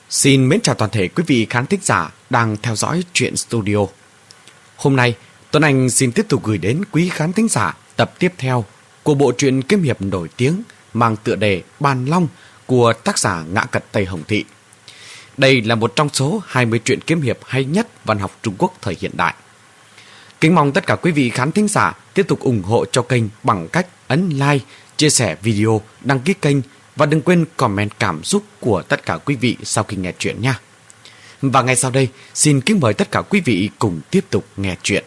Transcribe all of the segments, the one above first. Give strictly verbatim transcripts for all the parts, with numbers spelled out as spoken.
Xin mến chào toàn thể quý vị khán thính giả đang theo dõi Truyện Studio. Hôm nay, Tuấn Anh xin tiếp tục gửi đến quý khán thính giả tập tiếp theo của bộ truyện kiếm hiệp nổi tiếng mang tựa đề Bàn Long của tác giả Ngã Cật Tây Hồng Thị. Đây là một trong số hai mươi truyện kiếm hiệp hay nhất văn học Trung Quốc thời hiện đại. Kính mong tất cả quý vị khán thính giả tiếp tục ủng hộ cho kênh bằng cách ấn like, chia sẻ video, đăng ký kênh và đừng quên comment cảm xúc của tất cả quý vị sau khi nghe chuyện nha. Và ngay sau đây, xin kính mời tất cả quý vị cùng tiếp tục nghe chuyện.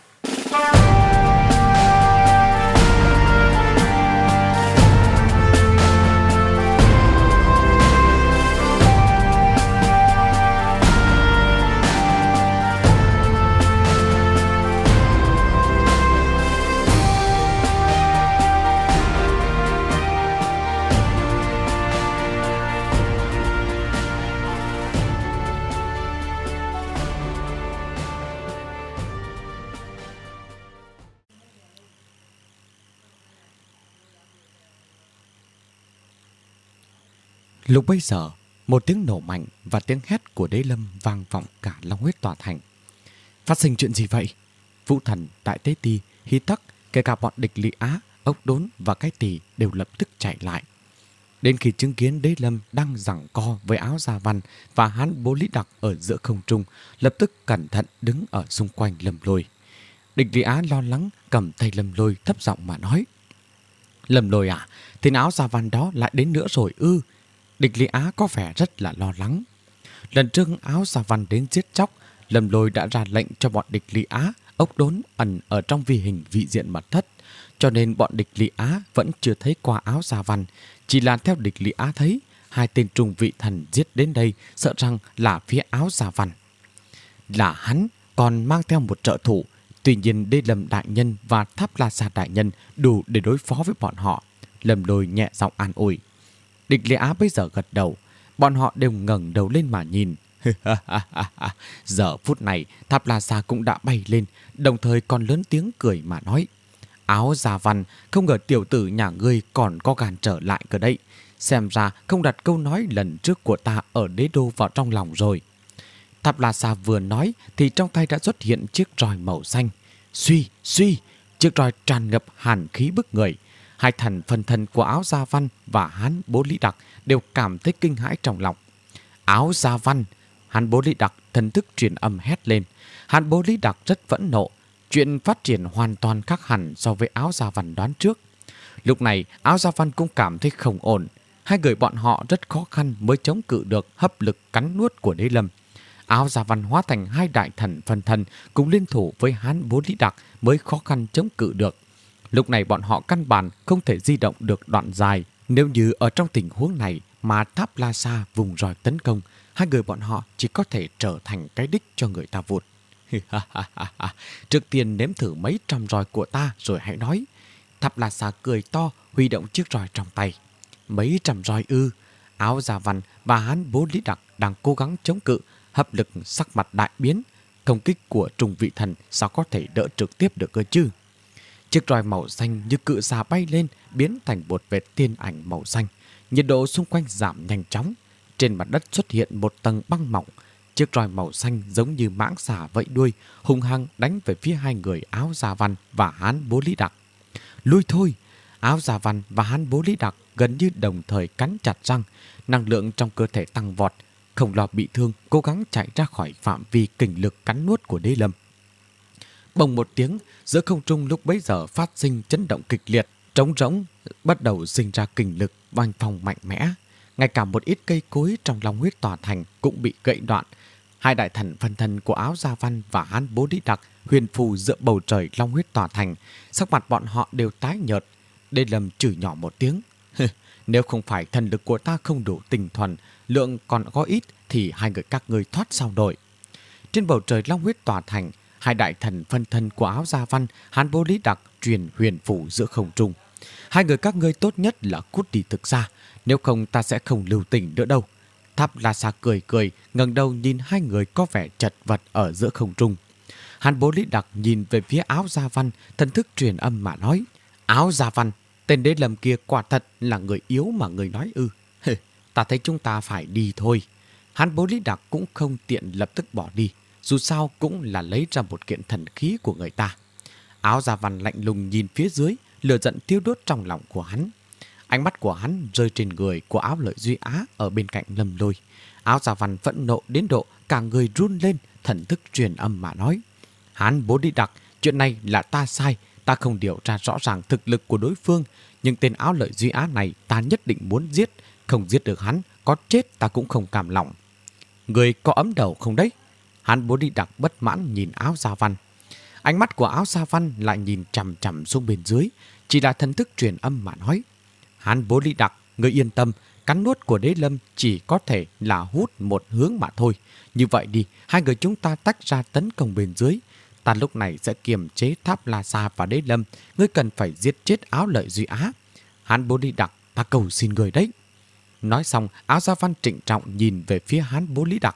Lúc bấy giờ, một tiếng nổ mạnh và tiếng hét của Đế Lâm vang vọng cả Long Huyết tòa thành. Phát sinh chuyện gì vậy? Vũ Thần, Đại Tế Ti, Hy Tắc, kể cả bọn địch Lý Á, Ốc Đốn và Cái Tỳ đều lập tức chạy lại. Đến khi chứng kiến Đế Lâm đang giằng co với Áo Gia Văn và Hán Bố Lý Đặc ở giữa không trung, lập tức cẩn thận đứng ở xung quanh Lâm Lôi. Địch Lý Á lo lắng cầm tay Lâm Lôi thấp giọng mà nói: "Lâm Lôi à, thì Áo Gia Văn đó lại đến nữa rồi ư?" Địch Lý Á có vẻ rất là lo lắng. Lần trước Áo Gia Văn đến giết chóc, Lâm Lôi đã ra lệnh cho bọn địch Lý Á, Ốc Đốn ẩn ở trong vi hình vị diện mật thất, cho nên bọn địch Lý Á vẫn chưa thấy qua Áo Gia Văn. Chỉ là theo địch Lý Á thấy, hai tên trung vị thần giết đến đây sợ rằng là phía Áo Gia Văn. Là hắn còn mang theo một trợ thủ, tuy nhiên Đế Lâm đại nhân và Tháp La Sa đại nhân đủ để đối phó với bọn họ. Lâm Lôi nhẹ giọng an ủi. Địch Lý Á bây giờ gật đầu, bọn họ đều ngẩng đầu lên mà nhìn. Giờ phút này Tháp La Sa cũng đã bay lên, đồng thời còn lớn tiếng cười mà nói: "Áo Gia Văn, không ngờ tiểu tử nhà ngươi còn có gan trở lại cơ đấy. Xem ra không đặt câu nói lần trước của ta ở đế đô vào trong lòng rồi." Tháp La Sa vừa nói thì trong tay đã xuất hiện chiếc roi màu xanh. Suy, suy, chiếc roi tràn ngập hàn khí bức người. Hai thần phân thân của Áo Gia Văn và Hán Bố Lý Đặc đều cảm thấy kinh hãi trong lòng. Áo Gia Văn, Hán Bố Lý Đặc thần thức truyền âm hét lên. Hán Bố Lý Đặc rất phẫn nộ. Chuyện phát triển hoàn toàn khác hẳn so với Áo Gia Văn đoán trước. Lúc này Áo Gia Văn cũng cảm thấy không ổn. Hai người bọn họ rất khó khăn mới chống cự được hấp lực cắn nuốt của Đế Lâm. Áo Gia Văn hóa thành hai đại thần phân thân cùng liên thủ với Hán Bố Lý Đặc mới khó khăn chống cự được. Lúc này bọn họ căn bản không thể di động được đoạn dài. Nếu như ở trong tình huống này mà Tháp La Sa vùng roi tấn công, hai người bọn họ chỉ có thể trở thành cái đích cho người ta vụt. Trước tiên nếm thử mấy trăm roi của ta rồi hãy nói. Tháp La Sa cười to, huy động chiếc roi trong tay. Mấy trăm roi ư? Áo Gia Văn và Hán Bố Lý Đặc đang cố gắng chống cự, hấp lực sắc mặt đại biến. Công kích của trung vị thần sao có thể đỡ trực tiếp được cơ chứ? Chiếc roi màu xanh như cự xà bay lên, biến thành một vệt tiên ảnh màu xanh. Nhiệt độ xung quanh giảm nhanh chóng. Trên mặt đất xuất hiện một tầng băng mỏng. Chiếc roi màu xanh giống như mãng xà vẫy đuôi, hung hăng đánh về phía hai người Áo Gia Văn và Hán Bố Lý Đặc. Lui thôi! Áo Gia Văn và Hán Bố Lý Đặc gần như đồng thời cắn chặt răng. Năng lượng trong cơ thể tăng vọt, không lo bị thương, cố gắng chạy ra khỏi phạm vi kình lực cắn nuốt của Đế Lâm. Bồng một tiếng, giữa không trung lúc bấy giờ phát sinh chấn động kịch liệt, trống rỗng bắt đầu sinh ra kình lực oanh phong mạnh mẽ. Ngay cả một ít cây cối trong Long Huyết tòa thành cũng bị gãy đoạn. Hai đại thần phân thân của Áo Gia Văn và Hán Bố Lý Đặc huyền phù giữa bầu trời Long Huyết tòa thành, sắc mặt bọn họ đều tái nhợt. Đế Lâm chửi nhỏ một tiếng: "Nếu không phải thần lực của ta không đủ tinh thuần, lượng còn có ít thì hai người các ngươi thoát sao nổi." Trên bầu trời Long Huyết tòa thành, hai đại thần phân thân của Áo Gia Văn, Hán Bố Lý Đặc truyền huyền phủ giữa không trung. "Hai người các ngươi tốt nhất là cút đi thực ra, nếu không ta sẽ không lưu tình nữa đâu." Tháp La Sa cười cười, ngẩng đầu nhìn hai người có vẻ chật vật ở giữa không trung. Hán Bố Lý Đặc nhìn về phía Áo Gia Văn, thần thức truyền âm mà nói: "Áo Gia Văn, tên Đế Lâm kia quả thật là người yếu mà người nói ư? Ta thấy chúng ta phải đi thôi." Hán Bố Lý Đặc cũng không tiện lập tức bỏ đi, dù sao cũng là lấy ra một kiện thần khí của người ta. Áo Da Văn lạnh lùng nhìn phía dưới, lửa giận thiêu đốt trong lòng của hắn. Ánh mắt của hắn rơi trên người của Áo Lợi Duy Á ở bên cạnh Lâm Lôi. Áo Da Văn phẫn nộ đến độ cả người run lên, thần thức truyền âm mà nói: Hán Bố Lý Đặc, chuyện này là ta sai, ta không điều tra rõ ràng thực lực của đối phương, nhưng tên Áo Lợi Duy Á này ta nhất định muốn giết, không giết được hắn, có chết ta cũng không cam lòng. Người có ấm đầu không đấy? Hán Bố Lý Đặc bất mãn nhìn Áo Da Văn. Ánh mắt của Áo Da Văn lại nhìn chằm chằm xuống bên dưới, chỉ là thần thức truyền âm mà nói: Hán Bố Lý Đặc, người yên tâm, cắn nuốt của Đế Lâm chỉ có thể là hút một hướng mà thôi. Như vậy đi, hai người chúng ta tách ra tấn công bên dưới. Ta lúc này sẽ kiềm chế Tháp La Sa và Đế Lâm. Ngươi cần phải giết chết Áo Lợi Duy Á. Hán Bố Lý Đặc, ta cầu xin người đấy. Nói xong, Áo Da Văn trịnh trọng nhìn về phía Hán Bố Lý Đặc.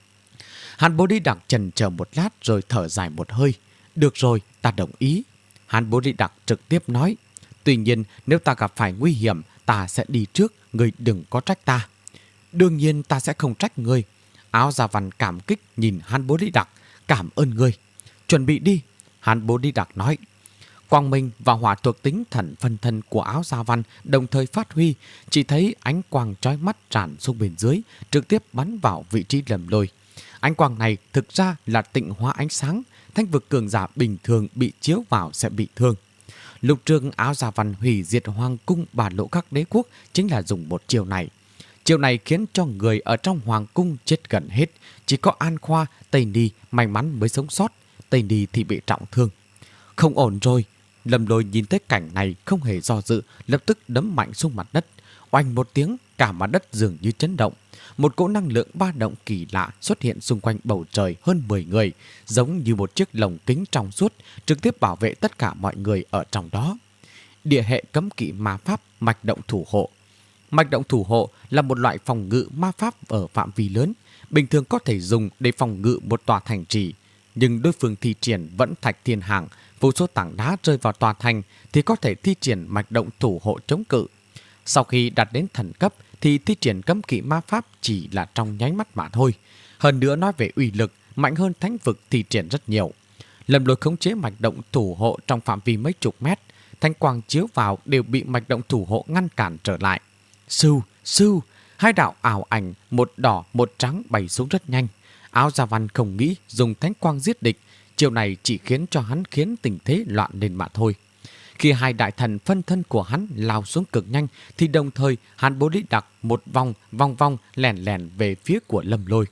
Hán Bố Lý Đặc chần chờ một lát rồi thở dài một hơi. Được rồi, ta đồng ý. Hán Bố Lý Đặc trực tiếp nói: Tuy nhiên, nếu ta gặp phải nguy hiểm, ta sẽ đi trước, ngươi đừng có trách ta. Đương nhiên ta sẽ không trách ngươi. Áo Da Văn cảm kích nhìn Hán Bố Lý Đặc. Cảm ơn ngươi. Chuẩn bị đi. Hán Bố Lý Đặc nói. Quang minh và hỏa thuộc tính thần phân thân của Áo Da Văn đồng thời phát huy, chỉ thấy ánh quang chói mắt tràn xuống bên dưới, trực tiếp bắn vào vị trí Lâm Lôi. Ánh quang này thực ra là tịnh hóa ánh sáng, thanh vực cường giả bình thường bị chiếu vào sẽ bị thương. Lục trường Áo Da Văn hủy diệt hoàng cung Bà Lỗ các đế quốc chính là dùng một chiều này. Chiều này khiến cho người ở trong hoàng cung chết gần hết, chỉ có An Khoa, Tây Ni may mắn mới sống sót, Tây Ni thì bị trọng thương. Không ổn rồi. Lâm Lôi nhìn thấy cảnh này không hề do dự, lập tức đấm mạnh xuống mặt đất. Oanh một tiếng, cả mặt đất dường như chấn động. Một cỗ năng lượng ba động kỳ lạ xuất hiện xung quanh bầu trời hơn mười người, giống như một chiếc lồng kính trong suốt, trực tiếp bảo vệ tất cả mọi người ở trong đó. Địa hệ cấm kỵ ma pháp mạch động thủ hộ. Mạch động thủ hộ là một loại phòng ngự ma pháp ở phạm vi lớn, bình thường có thể dùng để phòng ngự một tòa thành trì. Nhưng đối phương thi triển vẫn thạch thiên hàng, vô số tảng đá rơi vào tòa thành thì có thể thi triển mạch động thủ hộ chống cự. Sau khi đạt đến thần cấp thì thi triển cấm kỵ ma pháp chỉ là trong nháy mắt mà thôi. Hơn nữa nói về uy lực, mạnh hơn thánh vực thi triển rất nhiều. Lâm Lôi khống chế mạch động thủ hộ trong phạm vi mấy chục mét, thanh quang chiếu vào đều bị mạch động thủ hộ ngăn cản trở lại. Sưu, sưu, hai đạo ảo ảnh, một đỏ một trắng bay xuống rất nhanh. Áo Da Văn không nghĩ dùng thánh quang giết địch, chiều này chỉ khiến cho hắn khiến tình thế loạn lên mà thôi. Khi hai đại thần phân thân của hắn lao xuống cực nhanh thì đồng thời Hán Bố Lý Đặc một vòng vòng vòng lèn lèn về phía của Lâm Lôi.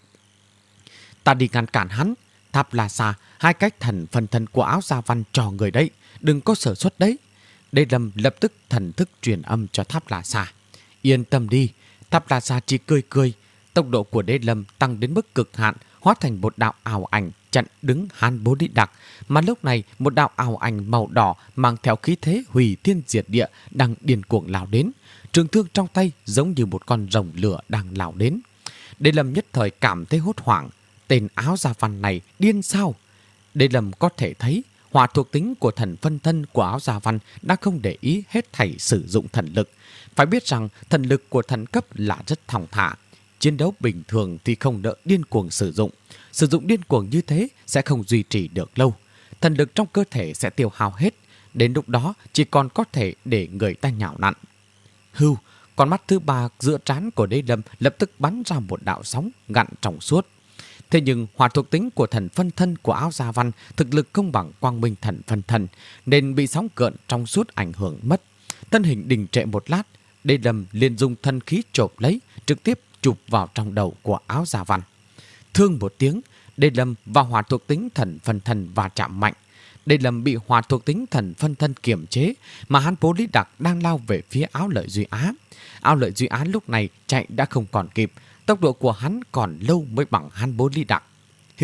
Ta đi ngăn cản hắn. Tháp La Sa, hai cách thần phân thân của Áo Da Văn cho người đấy, đừng có sở xuất đấy. Đế Lâm lập tức thần thức truyền âm cho Tháp La Sa. Yên tâm đi. Tháp La Sa chỉ cười cười. Tốc độ của Đế Lâm tăng đến mức cực hạn, hóa thành một đạo ảo ảnh chặn đứng Hán Bố Lý Đặc, mà lúc này một đạo ảo ảnh màu đỏ mang theo khí thế hủy thiên diệt địa đang điên cuồng lao đến. Trường thương trong tay giống như một con rồng lửa đang lao đến. Đế Lâm nhất thời cảm thấy hốt hoảng. Tên Áo Da Văn này điên sao? Đế Lâm có thể thấy hỏa thuộc tính của thần phân thân của Áo Da Văn đã không để ý hết thảy sử dụng thần lực. Phải biết rằng thần lực của thần cấp là rất thong thả. Chiến đấu bình thường thì không đỡ điên cuồng sử dụng. Sử dụng điên cuồng như thế sẽ không duy trì được lâu. Thần lực trong cơ thể sẽ tiêu hao hết. Đến lúc đó chỉ còn có thể để người ta nhào nặn. Hưu, con mắt thứ ba giữa trán của Đế Lâm lập tức bắn ra một đạo sóng gặn trong suốt. Thế nhưng hỏa thuộc tính của thần phân thân của Áo Da Văn thực lực không bằng quang minh thần phân thân, nên bị sóng gợn trong suốt ảnh hưởng mất. Thân hình đình trệ một lát, Đế Lâm liền dùng thân khí chộp lấy, trực tiếp chụp vào trong đầu của Áo Da Văn. Thương một tiếng, Đế Lâm và hỏa thuộc tính thần phân thân va chạm mạnh. Đế Lâm bị hỏa thuộc tính thần phân thân kiềm chế, mà Hán Bố Lý Đặc đang lao về phía Áo Lợi Duy Á. Áo Lợi Duy Á lúc này chạy đã không còn kịp, tốc độ của hắn còn lâu mới bằng Hán Bố Lý Đặc.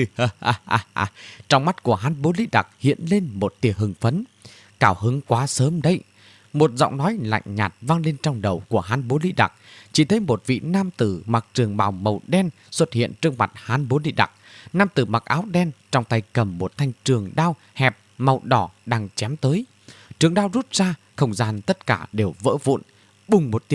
Trong mắt của Hán Bố Lý Đặc hiện lên một tia hưng phấn. Cao hứng quá sớm đấy. Một giọng nói lạnh nhạt vang lên trong đầu của Hán Bố Lý Đặc. Chỉ thấy một vị nam tử mặc trường bào màu đen xuất hiện trước mặt Hán Bố Lý Đặc. Nam tử mặc áo đen, trong tay cầm một thanh trường đao hẹp màu đỏ đang chém tới. Trường đao rút ra, không gian tất cả đều vỡ vụn. Bùng một tiếng,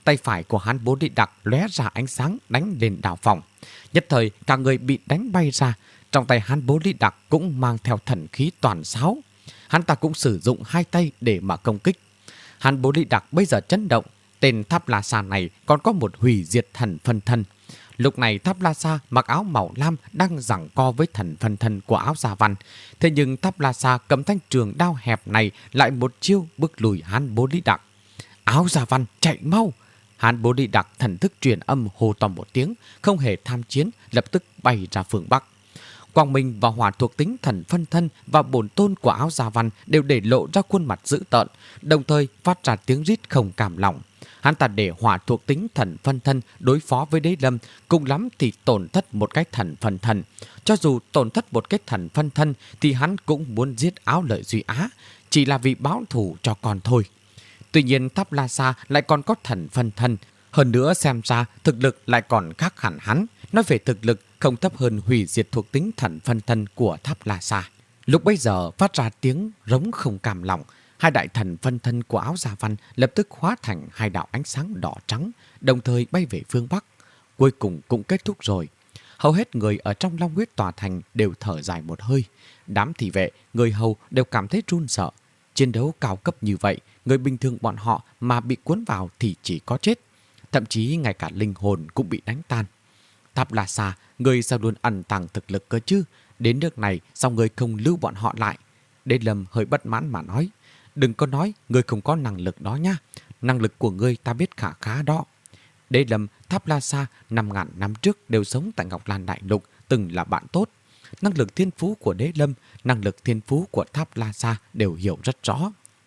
tay phải của Hán Bố Đi Đặc lóe ra ánh sáng đánh lên Đào Phong. Nhất thời cả người bị đánh bay ra. Trong tay Hán Bố Đi Đặc cũng mang theo thần khí toàn sáo. Hắn ta cũng sử dụng hai tay để mà công kích. Hán Bố Đi Đặc bây giờ chấn động. Tên Tháp La Sa này còn có một hủy diệt thần phân thân. Lúc này Tháp La Sa mặc áo màu lam đang giằng co với thần phân thân của Áo Gia Văn. Thế nhưng Tháp La Sa cầm thanh trường đao hẹp này lại một chiêu bức lùi Hán Bố Đi Đặc. Áo Gia Văn chạy mau! Hán Bố Đi Đặc thần thức truyền âm hô to một tiếng, không hề tham chiến, lập tức bay ra phương Bắc. Quang Minh và hỏa thuộc tính thần phân thân và bổn tôn của Áo Gia Văn đều để lộ ra khuôn mặt dữ tợn, đồng thời phát ra tiếng rít không cam lòng. Hắn ta để hỏa thuộc tính thần phân thân đối phó với Đế Lâm, cùng lắm thì tổn thất một cái thần phân thân. Cho dù tổn thất một cái thần phân thân thì hắn cũng muốn giết Áo Lợi Duy Á, chỉ là vì báo thù cho con thôi. Tuy nhiên Tháp La Sa lại còn có thần phân thân, hơn nữa xem ra thực lực lại còn khác hẳn hắn. Nói về thực lực không thấp hơn hủy diệt thuộc tính thần phân thân của Tháp La Sa. Lúc bấy giờ phát ra tiếng rống không cam lòng. Hai đại thần phân thân của Áo Gia Văn lập tức hóa thành hai đạo ánh sáng đỏ trắng, đồng thời bay về phương Bắc. Cuối cùng cũng kết thúc rồi. Hầu hết người ở trong Long Huyết Tòa Thành đều thở dài một hơi. Đám thị vệ, người hầu đều cảm thấy run sợ. Chiến đấu cao cấp như vậy, người bình thường bọn họ mà bị cuốn vào thì chỉ có chết. Thậm chí ngay cả linh hồn cũng bị đánh tan. Tháp La Sa, người sao luôn ẩn tàng thực lực cơ chứ? Đến nước này sao người không lưu bọn họ lại? Đế Lâm hơi bất mãn mà nói. Đừng có nói người không có năng lực đó nha. Năng lực của ngươi ta biết khá khá đó. Đế Lâm, Tháp La Sa năm ngàn năm trước đều sống tại Ngọc Lan Đại Lục, từng là bạn tốt. Năng lực thiên phú của Đế Lâm, năng lực thiên phú của Tháp La Sa đều hiểu rất rõ.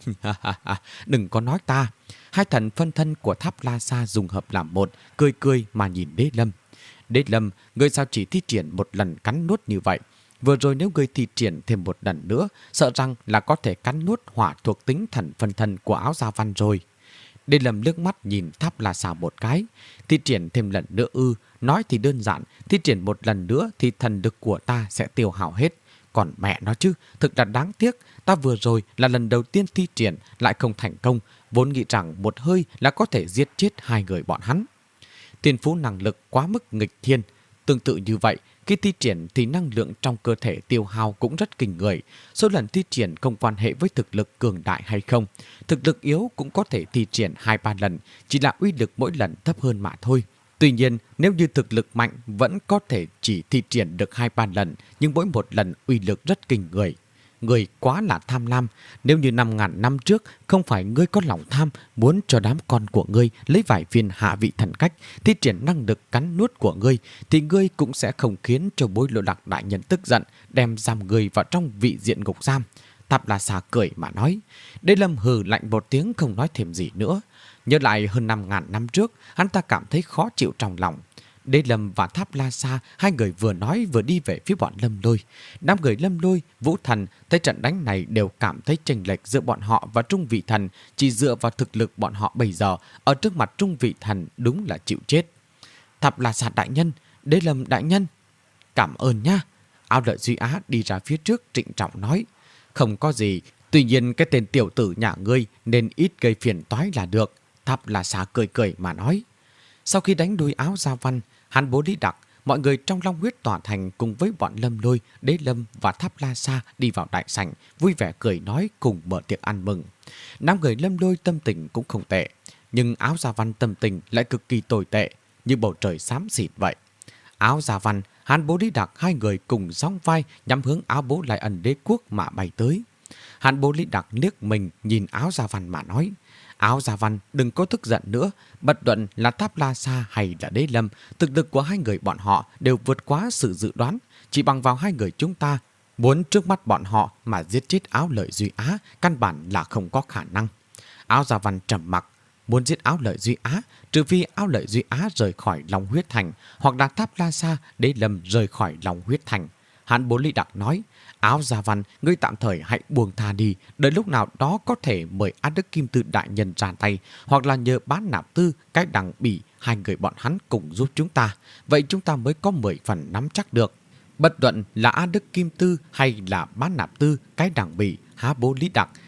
Đừng có nói ta. Hai thần phân thân của Tháp La Sa dùng hợp làm một, cười cười mà nhìn Đế Lâm. Đế Lâm, ngươi sao chỉ thi triển một lần cắn nuốt như vậy? Vừa rồi nếu ngươi thi triển thêm một lần nữa, sợ rằng là có thể cắn nuốt hỏa thuộc tính thần phân thân của Áo Gia Văn rồi. Đế Lâm liếc mắt nhìn Tháp La Sa một cái. Thi triển thêm lần nữa ư? Nói thì đơn giản, thi triển một lần nữa thì thần lực của ta sẽ tiêu hao hết. Còn mẹ nó chứ, thực là đáng tiếc. Ta vừa rồi là lần đầu tiên thi triển lại không thành công, vốn nghĩ rằng một hơi là có thể giết chết hai người bọn hắn. Thiên phú năng lực quá mức nghịch thiên. Tương tự như vậy, khi thi triển thì năng lượng trong cơ thể tiêu hao cũng rất kinh người. Số lần thi triển không quan hệ với thực lực cường đại hay không. Thực lực yếu cũng có thể thi triển hai ba lần, chỉ là uy lực mỗi lần thấp hơn mà thôi. Tuy nhiên, nếu như thực lực mạnh vẫn có thể chỉ thi triển được hai ba lần, nhưng mỗi một lần uy lực rất kinh người. Người quá là tham lam. Nếu như năm ngàn năm trước không phải ngươi có lòng tham muốn cho đám con của ngươi lấy vài viên hạ vị thần cách thi triển năng lực cắn nuốt của ngươi, thì ngươi cũng sẽ không khiến cho Bối Lộ Lạc đại nhân tức giận đem giam ngươi vào trong vị diện ngục giam. Tháp La Sa cười mà nói. Đế Lâm hừ lạnh một tiếng không nói thêm gì nữa. Nhớ lại hơn năm ngàn năm trước, hắn ta cảm thấy khó chịu trong lòng. Đế Lâm và Tháp La Sa, hai người vừa nói vừa đi về phía bọn Lâm Lôi. Đám người Lâm Lôi, Vũ Thần thấy trận đánh này đều cảm thấy chênh lệch giữa bọn họ và Trung Vị Thần. Chỉ dựa vào thực lực bọn họ bây giờ, ở trước mặt Trung Vị Thần đúng là chịu chết. Tháp La Sa đại nhân, Đế Lâm đại nhân, cảm ơn nha. Áo Lợi Duy Á đi ra phía trước trịnh trọng nói. Không có gì, tuy nhiên cái tên tiểu tử nhà ngươi nên ít gây phiền toái là được. Tháp La Sa cười cười mà nói. Sau khi đánh đuôi Áo Gia Văn, Hán Bố Lý Đặc, mọi người trong Long Huyết Tòa Thành cùng với bọn Lâm Lôi, Đế Lâm và Tháp La Sa đi vào đại sảnh, vui vẻ cười nói cùng mở tiệc ăn mừng. Năm người Lâm Lôi tâm tình cũng không tệ, nhưng Áo Gia Văn tâm tình lại cực kỳ tồi tệ, như bầu trời xám xịt vậy. Áo Gia Văn, Hán Bố Lý Đặc hai người cùng sóng vai nhắm hướng Áo Bố Lại Ẩn Đế Quốc mà bay tới. Hán Bố Lý Đặc liếc mình nhìn Áo Gia Văn mà nói. Áo Gia Văn đừng có tức giận nữa, bất luận là Tháp La Sa hay là Đế Lâm, thực lực của hai người bọn họ đều vượt quá sự dự đoán. Chỉ bằng vào hai người chúng ta, muốn trước mắt bọn họ mà giết chết Áo Lợi Duy Á, căn bản là không có khả năng. Áo Gia Văn trầm mặc, muốn giết Áo Lợi Duy Á, trừ phi Áo Lợi Duy Á rời khỏi Long Huyết Thành, hoặc là Tháp La Sa, Đế Lâm rời khỏi Long Huyết Thành. Hán Bố Lý Đặc nói. Áo Gia Văn, ngươi tạm thời hãy buông tha đi, đợi lúc nào đó có thể mời Á Đức Kim Tư đại nhân ra tay, hoặc là nhờ Bán Nạp Tư, cái đằng bỉ, hai người bọn hắn cùng giúp chúng ta, vậy chúng ta mới có mười phần nắm chắc được. Bất luận là Á Đức Kim Tư hay là Bán Nạp Tư, cái đằng bỉ, Há Bố Lý Đặc,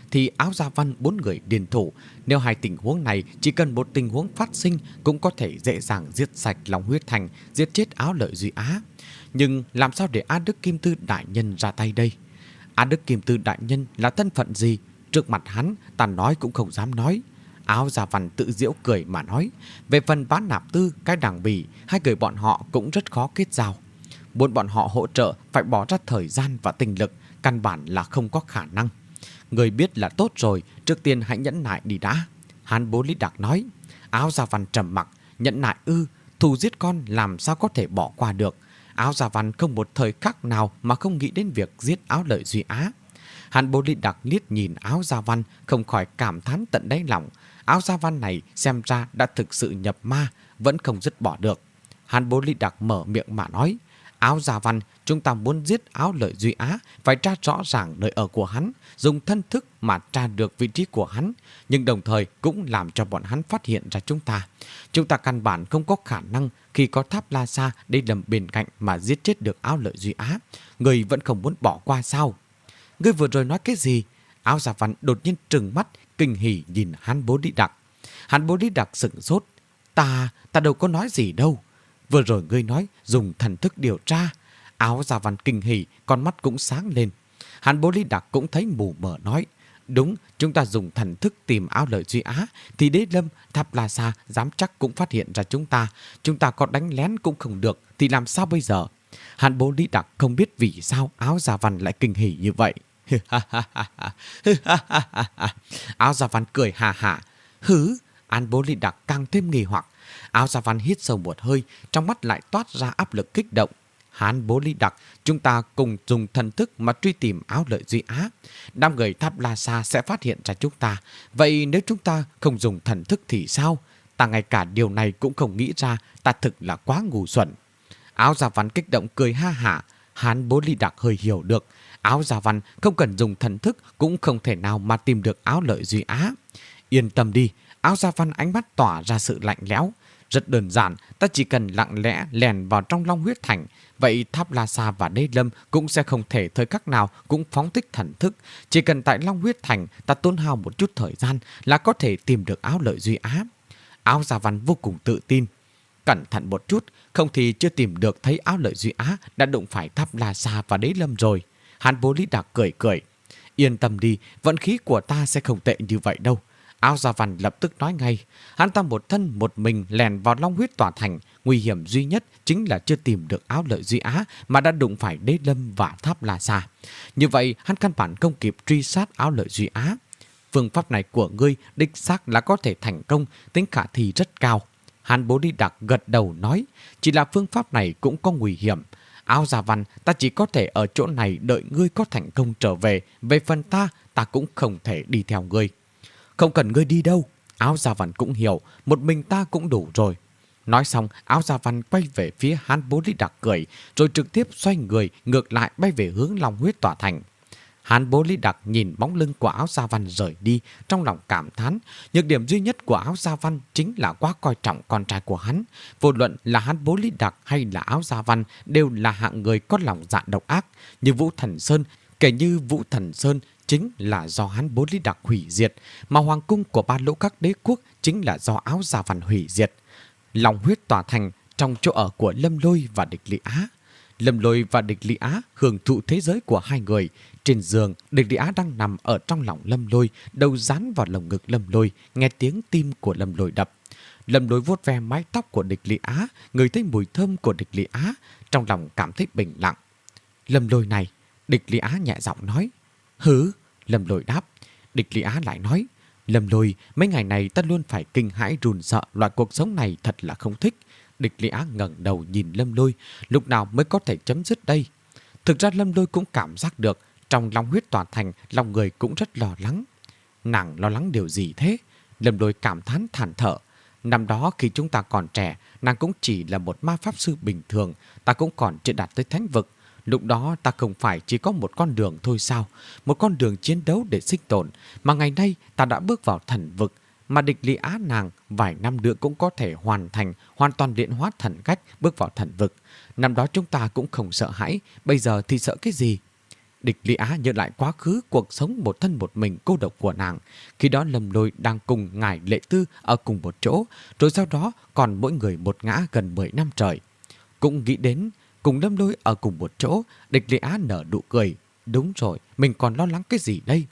thì Áo Gia Văn bốn người điền thủ. Nếu hai tình huống này chỉ cần một tình huống phát sinh cũng có thể dễ dàng giết sạch Long Huyết Thành, giết chết Áo Lợi Duy Á. Nhưng làm sao để A Đức Kim Tư đại nhân ra tay đây? A Đức Kim Tư đại nhân là thân phận gì? Trước mặt hắn ta nói cũng không dám nói. Áo Gia Văn tự giễu cười mà nói. Về phần Bá Nạp Tư, cái đằng bỉ, hai người bọn họ cũng rất khó kết giao. Muốn bọn họ hỗ trợ phải bỏ ra thời gian và tinh lực, căn bản là không có khả năng. Người biết là tốt rồi, trước tiên hãy nhẫn nại đi đã. Hán Bố Lý Đặc nói. Áo Gia Văn trầm mặc. Nhẫn nại ư? Thù giết con làm sao có thể bỏ qua được? Áo Gia Văn không một thời khắc nào mà không nghĩ đến việc giết Áo Lợi Duy Á. Hán Bố Lý Đặc liếc nhìn Áo Gia Văn, không khỏi cảm thán tận đáy lòng. Áo Gia Văn này xem ra đã thực sự nhập ma, vẫn không dứt bỏ được. Hán Bố Lý Đặc mở miệng mà nói. Áo Gia Văn, chúng ta muốn giết Áo Lợi Duy Á, phải tra rõ ràng nơi ở của hắn, dùng thân thức mà tra được vị trí của hắn, nhưng đồng thời cũng làm cho bọn hắn phát hiện ra chúng ta. Chúng ta căn bản không có khả năng khi có tháp La Sa đây lầm bên cạnh mà giết chết được Áo Lợi Duy Á. Người vẫn không muốn bỏ qua sao? Ngươi vừa rồi nói cái gì? Áo Gia Văn đột nhiên trừng mắt, kinh hỉ nhìn Hán Bố Lý Đặc. Hán Bố Lý Đặc sửng sốt. Ta, ta đâu có nói gì đâu. Vừa rồi ngươi nói dùng thần thức điều tra. Áo Gia Văn kinh hỉ, con mắt cũng sáng lên. Hán Bố Lý Đặc cũng thấy mù mờ nói. Đúng, chúng ta dùng thần thức tìm Áo Lợi Duy Á, thì Đế Lâm, Tháp La Sa dám chắc cũng phát hiện ra chúng ta. Chúng ta có đánh lén cũng không được, thì làm sao bây giờ? Hán Bố Lý Đặc không biết vì sao Áo Gia Văn lại kinh hỉ như vậy. Áo Gia Văn cười hà hà. Hứ? Hán Bố Lý Đặc càng thêm nghi hoặc. Áo Gia Văn hít sâu một hơi, trong mắt lại toát ra áp lực kích động. Hán Bố Lý Đặc, chúng ta cùng dùng thần thức mà truy tìm Áo Lợi Duy Á. Đám người Tháp La Sa sẽ phát hiện ra chúng ta. Vậy nếu chúng ta không dùng thần thức thì sao? Ta ngay cả điều này cũng không nghĩ ra, ta thực là quá ngu xuẩn. Áo Gia Văn kích động cười ha hả. Hán Bố Lý Đặc hơi hiểu được. Áo Gia Văn không cần dùng thần thức cũng không thể nào mà tìm được Áo Lợi Duy Á. Yên tâm đi. Áo Gia Văn ánh mắt tỏa ra sự lạnh lẽo. Rất đơn giản, ta chỉ cần lặng lẽ lèn vào trong Long Huyết Thành. Vậy Tháp La Sa và Đế Lâm cũng sẽ không thể thời khắc nào cũng phóng thích thần thức. Chỉ cần tại Long Huyết Thành ta tốn hao một chút thời gian là có thể tìm được Áo Lợi Duy Á. Áo Gia Văn vô cùng tự tin. Cẩn thận một chút, không thì chưa tìm được thấy Áo Lợi Duy Á đã đụng phải Tháp La Sa và Đế Lâm rồi. Hán Bố Lý Đặc cười cười. Yên tâm đi, vận khí của ta sẽ không tệ như vậy đâu. Áo Gia Văn lập tức nói ngay. Hắn ta một thân một mình lèn vào Long Huyết Tòa Thành. Nguy hiểm duy nhất chính là chưa tìm được Áo Lợi Duy Á mà đã đụng phải Đế Lâm và Tháp La Sa. Như vậy hắn căn bản không kịp truy sát Áo Lợi Duy Á. Phương pháp này của ngươi đích xác là có thể thành công, tính khả thi rất cao. Hán Bố Lý Đặc gật đầu nói. Chỉ là phương pháp này cũng có nguy hiểm. Áo Gia Văn, ta chỉ có thể ở chỗ này đợi ngươi có thành công trở về. Về phần ta, ta cũng không thể đi theo ngươi. Không cần ngươi đi đâu. Áo Gia Văn cũng hiểu, một mình ta cũng đủ rồi. Nói xong, Áo Gia Văn quay về phía Hán Bố Lý Đặc cười, rồi trực tiếp xoay người ngược lại bay về hướng Long Huyết Tòa Thành. Hán Bố Lý Đặc nhìn bóng lưng của Áo Gia Văn rời đi, trong lòng cảm thán. Nhược điểm duy nhất của Áo Gia Văn chính là quá coi trọng con trai của hắn. Vô luận là Hán Bố Lý Đặc hay là Áo Gia Văn đều là hạng người có lòng dạ độc ác. Như Vũ Thần Sơn, kể như Vũ Thần Sơn chính là do Hán Bố Lý Đặc hủy diệt, mà hoàng cung của ba lỗ các đế quốc chính là do Áo Gia Văn hủy diệt. Long Huyết Tòa Thành trong chỗ ở của Lâm Lôi và Địch Lý Á. Lâm Lôi và Địch Lý Á hưởng thụ thế giới của hai người. Trên giường, Địch Lý Á đang nằm ở trong lòng Lâm Lôi, đầu dán vào lồng ngực Lâm Lôi, nghe tiếng tim của Lâm Lôi đập. Lâm Lôi vuốt ve mái tóc của Địch Lý Á, ngửi thấy mùi thơm của Địch Lý Á, trong lòng cảm thấy bình lặng. Lâm Lôi này, Địch Lý Á nhẹ giọng nói. Hứ, Lâm Lôi đáp. Địch Lý Á lại nói. Lâm Lôi, mấy ngày này ta luôn phải kinh hãi run sợ, loại cuộc sống này thật là không thích. Địch Lý Á ngẩng đầu nhìn Lâm Lôi, lúc nào mới có thể chấm dứt đây? Thực ra Lâm Lôi cũng cảm giác được, trong Long Huyết Tòa Thành, lòng người cũng rất lo lắng. Nàng lo lắng điều gì thế? Lâm Lôi cảm thán thản thở. Năm đó khi chúng ta còn trẻ, nàng cũng chỉ là một ma pháp sư bình thường, ta cũng còn chưa đạt tới thánh vực. Lúc đó ta không phải chỉ có một con đường thôi sao? Một con đường chiến đấu để sinh tồn, mà ngày nay ta đã bước vào thần vực. Mà Địch Lý Á nàng vài năm nữa cũng có thể hoàn thành, hoàn toàn luyện hóa thần cách, bước vào thần vực. Năm đó chúng ta cũng không sợ hãi, bây giờ thì sợ cái gì? Địch Lý Á nhớ lại quá khứ cuộc sống một thân một mình cô độc của nàng. Khi đó Lâm Lôi đang cùng ngài Lệ Tư ở cùng một chỗ, rồi sau đó còn mỗi người một ngã gần mười năm trời. Cũng nghĩ đến cùng Lâm Lôi ở cùng một chỗ, Địch Lý Á nở nụ cười. Đúng rồi, mình còn lo lắng cái gì đây?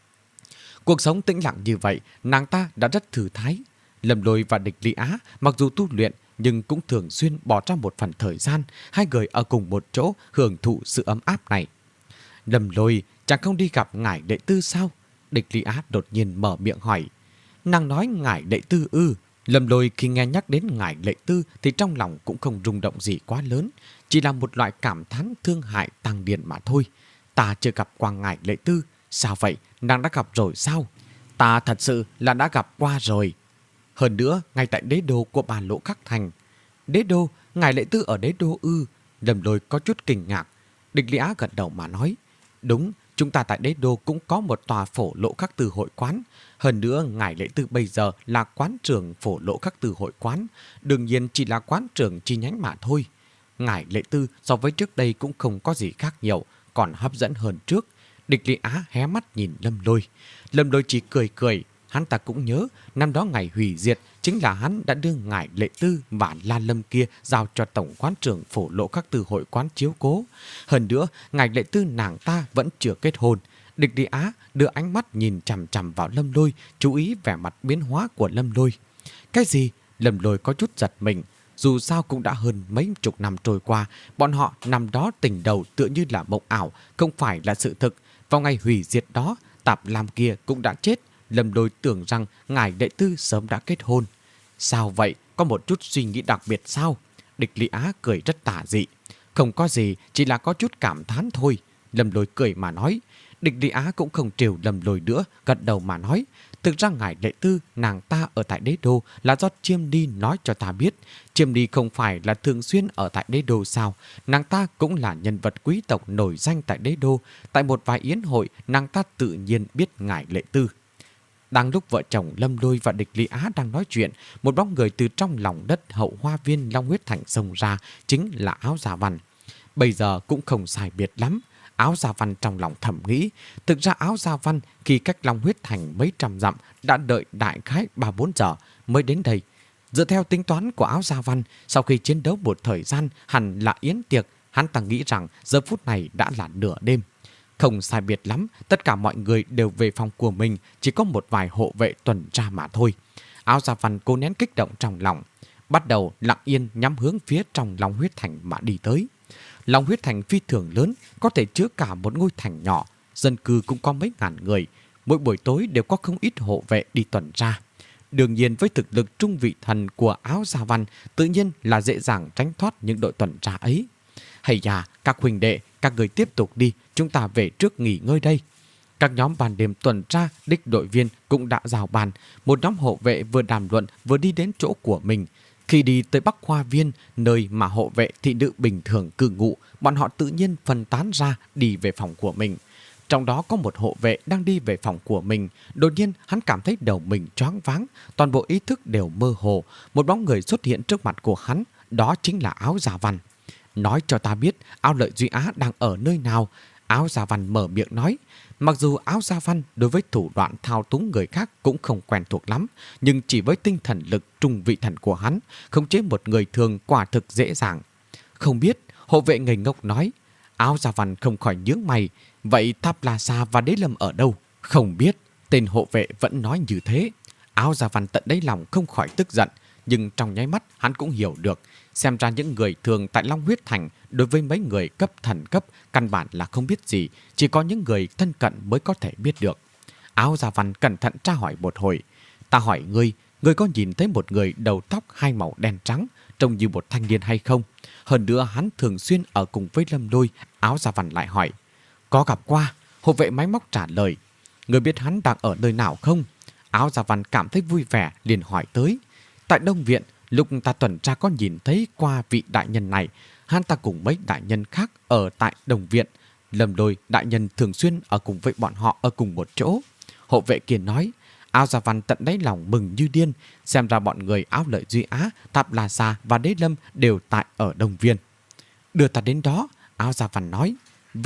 Cuộc sống tĩnh lặng như vậy, nàng ta đã rất thư thái. Lâm Lôi và Địch Lý Á mặc dù tu luyện nhưng cũng thường xuyên bỏ ra một phần thời gian, hai người ở cùng một chỗ hưởng thụ sự ấm áp này. Lâm Lôi chẳng không đi gặp ngài Lệ Tư sao? Địch Lý Á đột nhiên mở miệng hỏi. Nàng nói ngài Lệ Tư ư? Lâm Lôi khi nghe nhắc đến ngài Lệ Tư thì trong lòng cũng không rung động gì quá lớn, chỉ là một loại cảm thán thương hại tăng điển mà thôi. Ta chưa gặp qua ngài Lệ Tư. Sao vậy? Nàng đã gặp rồi sao? Ta thật sự là đã gặp qua rồi. Hơn nữa, ngay tại đế đô của bà Lỗ Khắc Thành. Đế đô? Ngài Lệ Tư ở đế đô ư? Lâm Lôi có chút kinh ngạc. Địch Lý Á gật đầu mà nói. Đúng, chúng ta tại đế đô cũng có một tòa Phổ Lỗ Khắc Từ hội quán. Hơn nữa, ngài Lệ Tư bây giờ là quán trưởng Phổ Lỗ Khắc Từ hội quán. Đương nhiên chỉ là quán trưởng chi nhánh mà thôi. Ngài Lệ Tư so với trước đây cũng không có gì khác nhiều, còn hấp dẫn hơn trước. Địch Lý Á hé mắt nhìn Lâm Lôi. Lâm Lôi chỉ cười cười. Hắn ta cũng nhớ, năm đó ngày hủy diệt chính là hắn đã đưa ngài Lệ Tư và La Lâm kia giao cho tổng quán trưởng Phổ Lỗ Khắc Từ hội quán chiếu cố. Hơn nữa, ngài Lệ Tư nàng ta vẫn chưa kết hôn. Địch Lý Á đưa ánh mắt nhìn chằm chằm vào Lâm Lôi, chú ý vẻ mặt biến hóa của Lâm Lôi. Cái gì? Lâm Lôi có chút giật mình. Dù sao cũng đã hơn mấy chục năm trôi qua, bọn họ năm đó tình đầu tựa như là mộng ảo, không phải là sự thực. Vào ngày hủy diệt đó, Tạp Lam kia cũng đã chết. Lâm Lôi tưởng rằng ngài Lệ Tư sớm đã kết hôn. Sao vậy? Có một chút suy nghĩ đặc biệt sao? Địch Lý Á cười rất tà dị. Không có gì, chỉ là có chút cảm thán thôi. Lâm Lôi cười mà nói. Địch Lý Á cũng không trêu Lâm Lôi nữa, gật đầu mà nói. Thực ra ngài Lệ Tư, nàng ta ở tại đế đô là do Chiêm Đi nói cho ta biết. Chiêm Đi không phải là thường xuyên ở tại đế đô sao? Nàng ta cũng là nhân vật quý tộc nổi danh tại đế đô. Tại một vài yến hội, nàng ta tự nhiên biết ngài Lệ Tư. Đang lúc vợ chồng Lâm Lôi và Địch Lý Á đang nói chuyện, một bóng người từ trong lòng đất hậu hoa viên Long Huyết Thành xông ra, chính là Áo Gia Văn. Bây giờ cũng không sai biệt lắm. Áo Gia Văn trong lòng thầm nghĩ, thực ra Áo Gia Văn khi cách Long Huyết Thành mấy trăm dặm đã đợi đại khái ba bốn giờ mới đến đây. Dựa theo tính toán của Áo Gia Văn, sau khi chiến đấu một thời gian hẳn là yến tiệc, hắn ta nghĩ rằng giờ phút này đã là nửa đêm. Không sai biệt lắm, tất cả mọi người đều về phòng của mình, chỉ có một vài hộ vệ tuần tra mà thôi. Áo Gia Văn cố nén kích động trong lòng, bắt đầu lặng yên nhắm hướng phía trong Long Huyết Thành mà đi tới. Long Huyết Thành phi thường lớn, có thể chứa cả một ngôi thành nhỏ, dân cư cũng có mấy ngàn người. Mỗi buổi tối đều có không ít hộ vệ đi tuần tra. Đương nhiên với thực lực trung vị thần của Áo Gia Văn, tự nhiên là dễ dàng tránh thoát những đội tuần tra ấy. Hay da, các huynh đệ, các người tiếp tục đi, chúng ta về trước nghỉ ngơi đây. Các nhóm ban đêm tuần tra, đích đội viên cũng đã rào bàn. Một nhóm hộ vệ vừa đàm luận vừa đi đến chỗ của mình. Khi đi tới Bắc Hoa Viên, nơi mà hộ vệ thị nữ bình thường cư ngụ, bọn họ tự nhiên phân tán ra đi về phòng của mình. Trong đó có một hộ vệ đang đi về phòng của mình. Đột nhiên hắn cảm thấy đầu mình choáng váng, toàn bộ ý thức đều mơ hồ. Một bóng người xuất hiện trước mặt của hắn, đó chính là Áo Gia Văn. Nói cho ta biết Áo Lợi Duy Á đang ở nơi nào? Áo Gia Văn mở miệng nói. Mặc dù Áo Gia Văn đối với thủ đoạn thao túng người khác cũng không quen thuộc lắm, nhưng chỉ với tinh thần lực trung vị thần của hắn, khống chế một người thường quả thực dễ dàng. Không biết, hộ vệ ngây ngốc nói. Áo Gia Văn không khỏi nhướng mày. Vậy Tháp La Sa và Đế Lâm ở đâu? Không biết. Tên hộ vệ vẫn nói như thế. Áo Gia Văn tận đáy lòng không khỏi tức giận, nhưng trong nháy mắt hắn cũng hiểu được. Xem ra những người thường tại Long Huyết Thành đối với mấy người cấp thần cấp căn bản là không biết gì, chỉ có những người thân cận mới có thể biết được. Áo Gia Văn cẩn thận tra hỏi một hồi. Ta hỏi ngươi, ngươi có nhìn thấy một người đầu tóc hai màu đen trắng, trông như một thanh niên hay không? Hơn nữa hắn thường xuyên ở cùng với Lâm Lôi. Áo Gia Văn lại hỏi. Có gặp qua. Hộ vệ máy móc trả lời. Ngươi biết hắn đang ở nơi nào không? Áo Gia Văn cảm thấy vui vẻ liền hỏi tới. Tại Đông Viện, lúc ta tuần tra có nhìn thấy qua vị đại nhân này. Hắn ta cùng mấy đại nhân khác ở tại Đồng Viện. Lâm Lôi đại nhân thường xuyên ở cùng với bọn họ ở cùng một chỗ. Hộ vệ kia nói. Áo Gia Văn tận đáy lòng mừng như điên. Xem ra bọn người Áo Lợi Duy Á, Tháp La Sa và Đế Lâm đều tại ở Đồng Viên. Đưa ta đến đó. Áo Gia Văn nói. Vâng.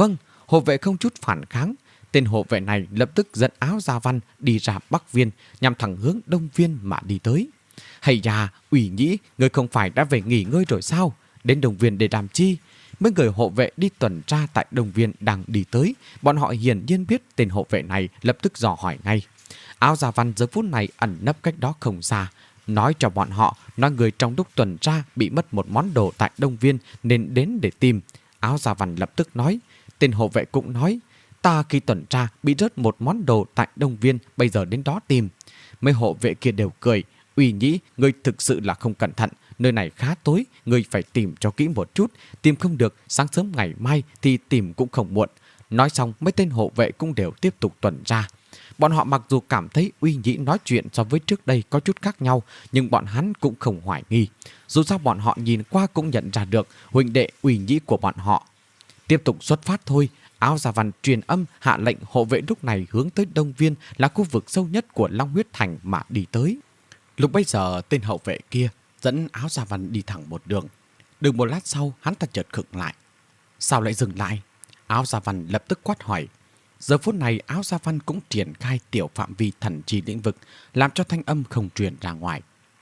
Hộ vệ không chút phản kháng. Tên hộ vệ này lập tức dẫn Áo Gia Văn đi ra Bắc Viên, nhằm thẳng hướng Đông Viên mà đi tới. Hay da, Ủy Nhĩ, người không phải đã về nghỉ ngơi rồi sao? Đến Đông Viên để làm chi? Mấy người hộ vệ đi tuần tra tại Đông Viên đang đi tới. Bọn họ hiển nhiên biết tên hộ vệ này, lập tức dò hỏi ngay. Áo Gia Văn giờ phút này ẩn nấp cách đó không xa, nói cho bọn họ nói người trong lúc tuần tra bị mất một món đồ tại Đông Viên nên đến để tìm. Áo Gia Văn lập tức nói. Tên hộ vệ cũng nói. Ta khi tuần tra bị rớt một món đồ tại Đông Viên, bây giờ đến đó tìm. Mấy hộ vệ kia đều cười. Ủy Nhĩ, ngươi thực sự là không cẩn thận. Nơi này khá tối, ngươi phải tìm cho kỹ một chút. Tìm không được, sáng sớm ngày mai thì tìm cũng không muộn. Nói xong, mấy tên hộ vệ cũng đều tiếp tục tuần tra. Bọn họ mặc dù cảm thấy Uy Nhĩ nói chuyện so với trước đây có chút khác nhau, nhưng bọn hắn cũng không hoài nghi. Dù sao bọn họ nhìn qua cũng nhận ra được huynh đệ Uy Nhĩ của bọn họ. Tiếp tục xuất phát thôi. Áo Gia Văn truyền âm hạ lệnh hộ vệ lúc này hướng tới Đông Viên, là khu vực sâu nhất của Long Huyết Thành mà đi tới. Lúc bấy giờ tên hậu vệ kia dẫn Áo Gia Văn đi thẳng một đường. Được một lát sau, hắn ta chợt khựng lại. Sao lại dừng lại? Áo Gia Văn lập tức quát hỏi. Giờ phút này Áo Gia Văn cũng triển khai tiểu phạm vi thần trì lĩnh vực, làm cho thanh âm không truyền ra ngoài.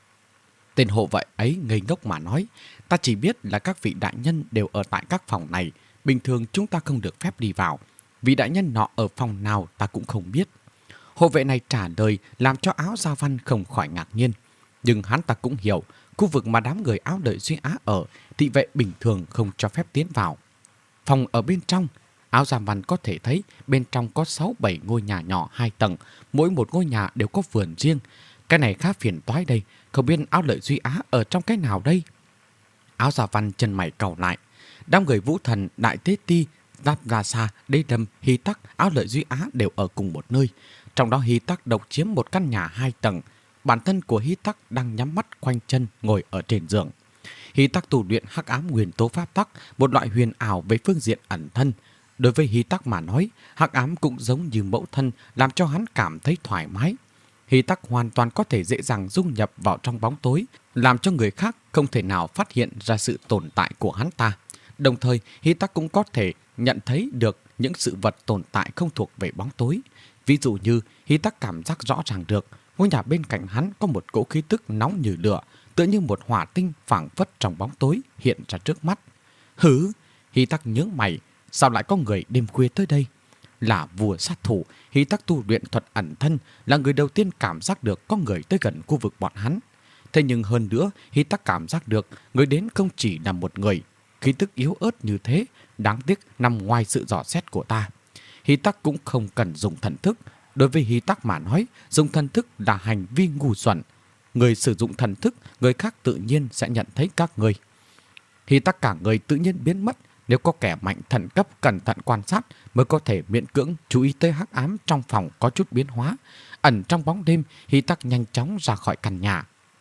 Tên hộ vệ ấy ngây ngốc mà nói. Ta chỉ biết là các vị đại nhân đều ở tại các phòng này. Bình thường chúng ta không được phép đi vào. Vị đại nhân nọ ở phòng nào ta cũng không biết. Hộ vệ này trả lời làm cho Áo Gia Văn không khỏi ngạc nhiên. Nhưng hắn ta cũng hiểu, khu vực mà đám người áo đợi Duy Á ở, thị vệ bình thường không cho phép tiến vào. Phòng ở bên trong, Áo Gia Văn có thể thấy bên trong có sáu bảy ngôi nhà nhỏ hai tầng, mỗi một ngôi nhà đều có vườn riêng. Cái này khá phiền toái đây, không biết áo lợi Duy Á ở trong cái nào đây? Áo Gia Văn chân mày cau lại. Đám người Vũ Thần, Đại Tế Ti, Giáp Gia Sa, Đế Đâm, Hy Tắc, áo lợi Duy Á đều ở cùng một nơi. Trong đó Hy Tắc độc chiếm một căn nhà hai tầng. Bản thân của Hy Tắc đang nhắm mắt khoanh chân ngồi ở trên giường. Hy Tắc tu luyện hắc ám nguyên tố pháp tắc, một loại huyền ảo về phương diện ẩn thân. Đối với Hy Tắc mà nói, hắc ám cũng giống như mẫu thân, làm cho hắn cảm thấy thoải mái. Hy Tắc hoàn toàn có thể dễ dàng dung nhập vào trong bóng tối, làm cho người khác không thể nào phát hiện ra sự tồn tại của hắn ta. Đồng thời, Hy Tắc cũng có thể nhận thấy được những sự vật tồn tại không thuộc về bóng tối. Ví dụ như Hy Tắc cảm giác rõ ràng được ngôi nhà bên cạnh hắn có một cỗ khí tức nóng như lửa, tựa như một hỏa tinh phảng phất trong bóng tối hiện ra trước mắt. Hứ! Hy Tắc nhớ mày, sao lại có người đêm khuya tới đây? Là vua sát thủ, Hy Tắc tu luyện thuật ẩn thân, là người đầu tiên cảm giác được có người tới gần khu vực bọn hắn. Thế nhưng hơn nữa, Hy Tắc cảm giác được người đến không chỉ là một người. Khí tức yếu ớt như thế, đáng tiếc nằm ngoài sự dò xét của ta. Hy Tắc cũng không cần dùng thần thức. Đối với Hy Tắc mà nói, dùng thần thức là hành vi ngu xuẩn. Người sử dụng thần thức, người khác tự nhiên sẽ nhận thấy các người. Hy Tắc cả người tự nhiên biến mất. Nếu có kẻ mạnh thần cấp cẩn thận quan sát mới có thể miễn cưỡng chú ý tới hắc ám trong phòng có chút biến hóa. Ẩn trong bóng đêm, Hy Tắc nhanh chóng ra khỏi căn nhà.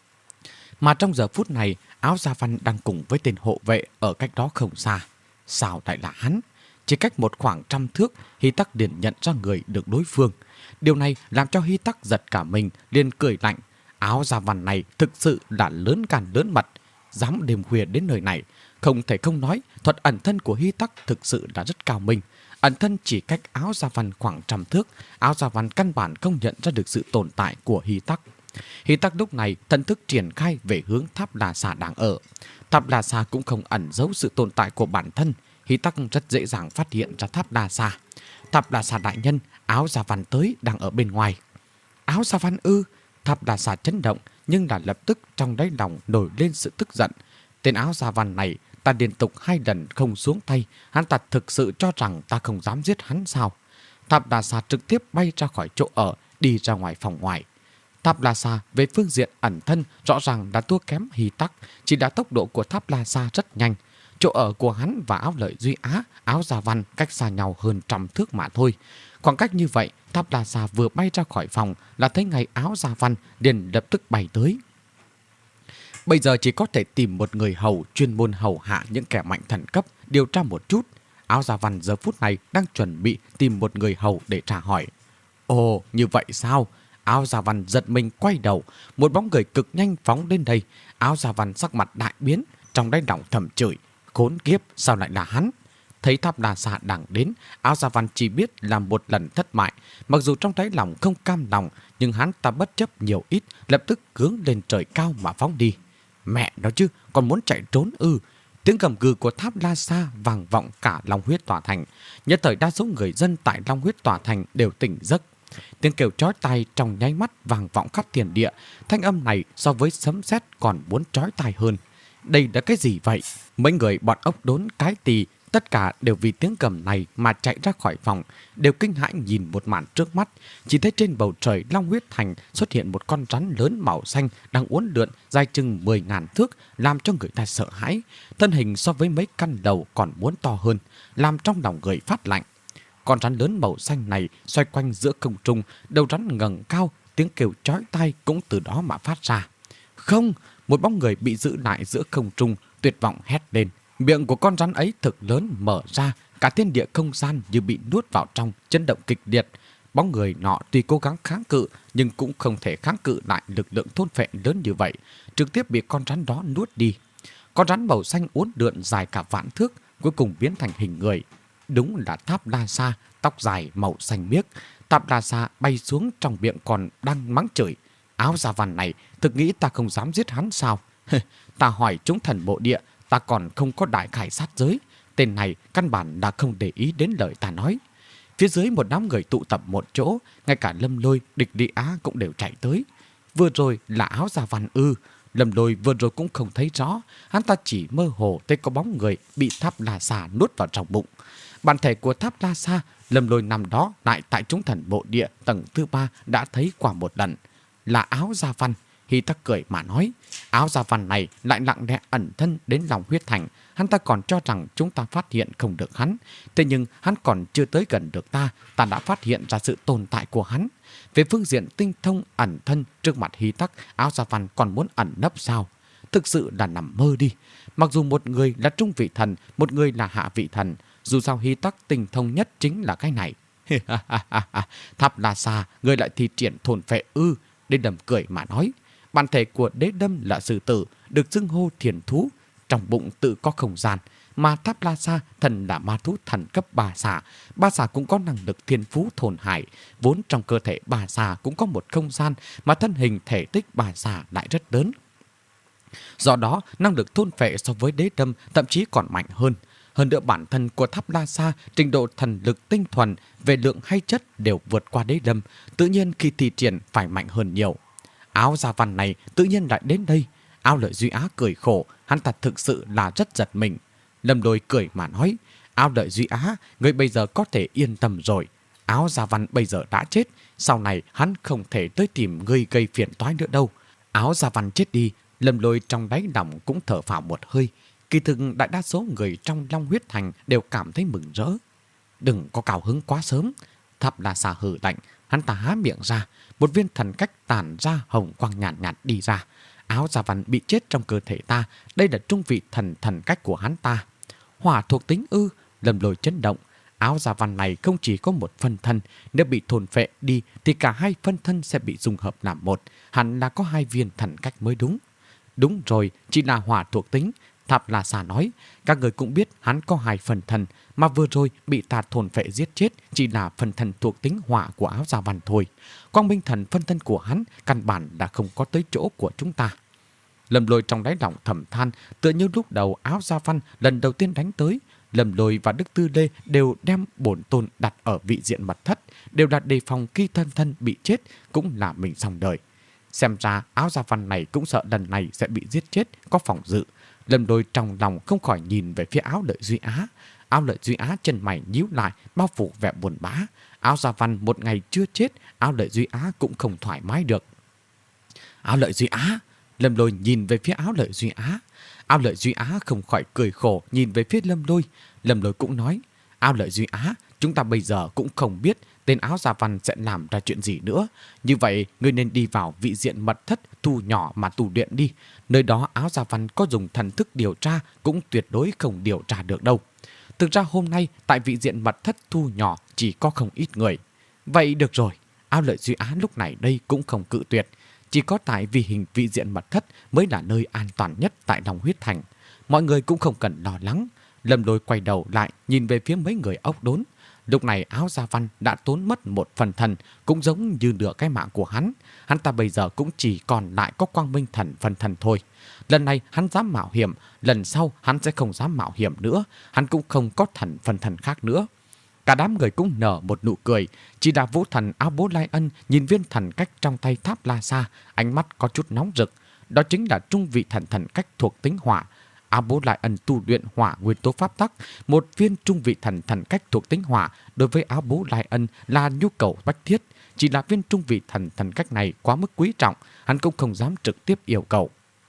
Mà trong giờ phút này, Áo Gia Văn đang cùng với tên hộ vệ ở cách đó không xa. Sao lại là hắn? Chỉ cách một khoảng trăm thước, Hy Tắc liền nhận ra người được đối phương. Điều này làm cho Hy Tắc giật cả mình, liền cười lạnh. Áo Gia Văn này thực sự là lớn gan lớn mật, dám đêm khuya đến nơi này. Không thể không nói, thuật ẩn thân của Hy Tắc thực sự là rất cao minh. Ẩn thân chỉ cách Áo Gia Văn khoảng trăm thước, Áo Gia Văn căn bản không nhận ra được sự tồn tại của Hy Tắc. Hy Tắc lúc này thần thức triển khai về hướng tháp La Xà đang ở. Tháp La Xà cũng không ẩn giấu sự tồn tại của bản thân. Hy Tắc rất dễ dàng phát hiện ra tháp La Xà. Tháp La Xà đại nhân, Áo Gia Văn tới đang ở bên ngoài. Áo Gia Văn ư? Tháp La Xà chấn động, nhưng đã lập tức trong đáy lòng nổi lên sự tức giận. Tên Áo Gia Văn này, ta liên tục hai lần không xuống tay, hắn ta thực sự cho rằng ta không dám giết hắn sao? Tháp La Xà trực tiếp bay ra khỏi chỗ ở, đi ra ngoài phòng ngoài. Tháp La Xà về phương diện ẩn thân rõ ràng đã thua kém Hy Tắc, chỉ đã tốc độ của Tháp La Xà rất nhanh. Chỗ ở của hắn và Áo Lợi Duy Á, Áo Gia Văn cách xa nhau hơn trăm thước mà thôi. Khoảng cách như vậy, Tháp La Xà vừa bay ra khỏi phòng là thấy ngay Áo Gia Văn liền lập tức bay tới. Bây giờ chỉ có thể tìm một người hầu chuyên môn hầu hạ những kẻ mạnh thần cấp, điều tra một chút. Áo Gia Văn giờ phút này đang chuẩn bị tìm một người hầu để trả hỏi. Ồ, như vậy sao? Áo Gia Văn giật mình quay đầu, một bóng người cực nhanh phóng đến đây. Áo Gia Văn sắc mặt đại biến, trong đáy lòng thầm chửi. Khốn kiếp, sao lại là hắn? Thấy Tháp La Sa đang đến, Áo Da Văn chỉ biết làm một lần thất bại. Mặc dù trong đáy lòng không cam lòng, nhưng hắn ta bất chấp nhiều ít, lập tức hướng lên trời cao mà phóng đi. Mẹ nó chứ, còn muốn chạy trốn ư? Tiếng gầm gừ của Tháp La Sa vang vọng cả Long Huyết Tòa Thành. Nhất thời đa số người dân tại Long Huyết Tòa Thành đều tỉnh giấc. Tiếng kêu chói tai trong nháy mắt vang vọng khắp thiên địa. Thanh âm này so với sấm sét còn muốn chói tai hơn. Đây là cái gì vậy? Mấy người bọn ốc đốn cái tỳ, tất cả đều vì tiếng gầm này mà chạy ra khỏi phòng, đều kinh hãi nhìn một màn trước mắt. Chỉ thấy trên bầu trời Long Huyết Thành xuất hiện một con rắn lớn màu xanh đang uốn lượn dài chừng mười ngàn thước, làm cho người ta sợ hãi. Thân hình so với mấy căn lầu còn muốn to hơn, làm trong lòng người phát lạnh. Con rắn lớn màu xanh này xoay quanh giữa không trung, đầu rắn ngẩng cao, tiếng kêu chói tai cũng từ đó mà phát ra. Không, một bóng người bị giữ lại giữa không trung, tuyệt vọng hét lên. Miệng của con rắn ấy thực lớn mở ra, cả thiên địa không gian như bị nuốt vào trong, chấn động kịch liệt. Bóng người nọ tuy cố gắng kháng cự, nhưng cũng không thể kháng cự lại lực lượng thôn phệ lớn như vậy, trực tiếp bị con rắn đó nuốt đi. Con rắn màu xanh uốn lượn dài cả vạn thước, cuối cùng biến thành hình người. Đúng là Tháp La Sa, tóc dài màu xanh biếc. Tháp La Sa bay xuống, trong miệng còn đang mắng chửi. Áo Da Văn này, thực nghĩ ta không dám giết hắn sao? Ta hỏi chúng thần bộ địa, ta còn không có đại khải sát giới. Tên này căn bản đã không để ý đến lời ta nói. Phía dưới một đám người tụ tập một chỗ, ngay cả Lâm Lôi, Địch Lý Á cũng đều chạy tới. Vừa rồi là Áo Da Văn ư? Lâm Lôi vừa rồi cũng không thấy rõ, hắn ta chỉ mơ hồ thấy có bóng người bị Tháp La Sa nuốt vào trong bụng. Bản thể của Tháp La Sa, Lâm Lôi nằm đó lại tại chúng thần bộ địa tầng thứ ba đã thấy qua một lần. Là Áo Da Văn. Hy Tắc cười mà nói, Áo Da Văn này lại lặng lẽ ẩn thân đến Long Huyết Thành. Hắn ta còn cho rằng chúng ta phát hiện không được hắn. Thế nhưng hắn còn chưa tới gần được ta, ta đã phát hiện ra sự tồn tại của hắn. Về phương diện tinh thông ẩn thân, trước mặt Hy Tắc, Áo Da Văn còn muốn ẩn nấp sao? Thực sự là nằm mơ đi. Mặc dù một người là trung vị thần, một người là hạ vị thần, dù sao Hy Tắc tinh thông nhất chính là cái này. Tháp La Sa, người lại thi triển thôn phệ ư? Đế Đâm cười mà nói, bản thể của Đế Đâm là sư tử, được xưng hô thiền thú, trong bụng tự có không gian, mà Tháp La Sa thần là ma thú thần cấp ba xà. Ba xà cũng có năng lực thiên phú thôn hải, vốn trong cơ thể ba xà cũng có một không gian, mà thân hình thể tích ba xà lại rất lớn. Do đó, năng lực thôn phệ so với Đế Đâm thậm chí còn mạnh hơn. Hơn nữa bản thân của Tháp La Sa, trình độ thần lực tinh thuần về lượng hay chất đều vượt qua Đế Đâm, tự nhiên khi thi triển phải mạnh hơn nhiều. Áo Da Văn này tự nhiên lại đến đây. Áo Lợi Duy Á cười khổ, hắn ta thực sự là rất giật mình. Lâm Lôi cười mà nói, Áo Lợi Duy Á, người bây giờ có thể yên tâm rồi. Áo Da Văn bây giờ đã chết, sau này hắn không thể tới tìm ngươi gây phiền toái nữa đâu. Áo Da Văn chết đi, Lâm Lôi trong đáy lòng cũng thở phào một hơi. Kỳ thực đại đa số người trong Long Huyết Thành đều cảm thấy mừng rỡ. Đừng có cao hứng quá sớm. Tháp La Sa hừ lạnh, hắn ta há miệng ra, một viên thần cách tàn ra hồng quang nhàn nhạt, nhạt đi ra. Áo Da Văn bị chết trong cơ thể ta, đây là trung vị thần thần cách của hắn ta. Hỏa thuộc tính ư? Lâm Lôi chấn động. Áo Da Văn này không chỉ có một phân thân, nếu bị thôn phệ đi thì cả hai phân thân sẽ bị dung hợp làm một, hẳn là có hai viên thần cách mới đúng. Đúng rồi, chỉ là hỏa thuộc tính. Tháp La Sa nói, các người cũng biết hắn có hai phần thân, mà vừa rồi bị ta thôn phệ giết chết chỉ là phần thân thuộc tính hỏa của Áo Da Văn thôi. Quang Minh Thần phân thân của hắn căn bản đã không có tới chỗ của chúng ta. Lâm Lôi trong đáy lòng thầm than, tựa như lúc đầu Áo Da Văn lần đầu tiên đánh tới, Lâm Lôi và Đức Tư Lê đều đem bổn tôn đặt ở vị diện mật thất, đều đặt đề phòng khi thân thân bị chết, cũng là mình xong đời. Xem ra Áo Da Văn này cũng sợ lần này sẽ bị giết chết, có phòng dự. Lâm Lôi trong lòng không khỏi nhìn về phía Áo Lợi Duy Á. Áo Lợi Duy Á chân mày nhíu lại, bao phủ vẻ buồn bã. Áo Da Văn một ngày chưa chết, Áo Lợi Duy Á cũng không thoải mái được. Áo Lợi Duy Á, Lâm Lôi nhìn về phía Áo Lợi Duy Á. Áo Lợi Duy Á không khỏi cười khổ nhìn về phía Lâm Lôi. Lâm Lôi cũng nói, Áo Lợi Duy Á, chúng ta bây giờ cũng không biết tên Áo Da Văn sẽ làm ra chuyện gì nữa. Như vậy, ngươi nên đi vào vị diện mật thất thu nhỏ mà tu luyện đi. Nơi đó Áo Da Văn có dùng thần thức điều tra cũng tuyệt đối không điều tra được đâu. Thực ra hôm nay tại vị diện mật thất thu nhỏ chỉ có không ít người. Vậy được rồi, Áo Lợi Duy Á lúc này đây cũng không cự tuyệt. Chỉ có tại vì hình vị diện mật thất mới là nơi an toàn nhất tại Long Huyết Thành. Mọi người cũng không cần lo lắng. Lâm Lôi quay đầu lại nhìn về phía mấy người ốc đốn. Lúc này Áo Gia Văn đã tốn mất một phần thần, cũng giống như nửa cái mạng của hắn. Hắn ta bây giờ cũng chỉ còn lại có Quang Minh Thần phần thần thôi. Lần này hắn dám mạo hiểm, lần sau hắn sẽ không dám mạo hiểm nữa. Hắn cũng không có thần phần thần khác nữa. Cả đám người cũng nở một nụ cười. Chỉ là Vũ Thần Áo Bố Lai Ân nhìn viên thần cách trong tay Tháp La Sa, ánh mắt có chút nóng rực. Đó chính là trung vị thần thần cách thuộc tính hỏa. Áo Bố Lai Ân tu luyện hỏa nguyên tố pháp tắc, một viên trung vị thần thần cách thuộc tính hỏa đối với Áo Bố Lai Ân là nhu cầu bách thiết. Chỉ là viên trung vị thần thần cách này quá mức quý trọng, hắn cũng không dám trực tiếp yêu cầu.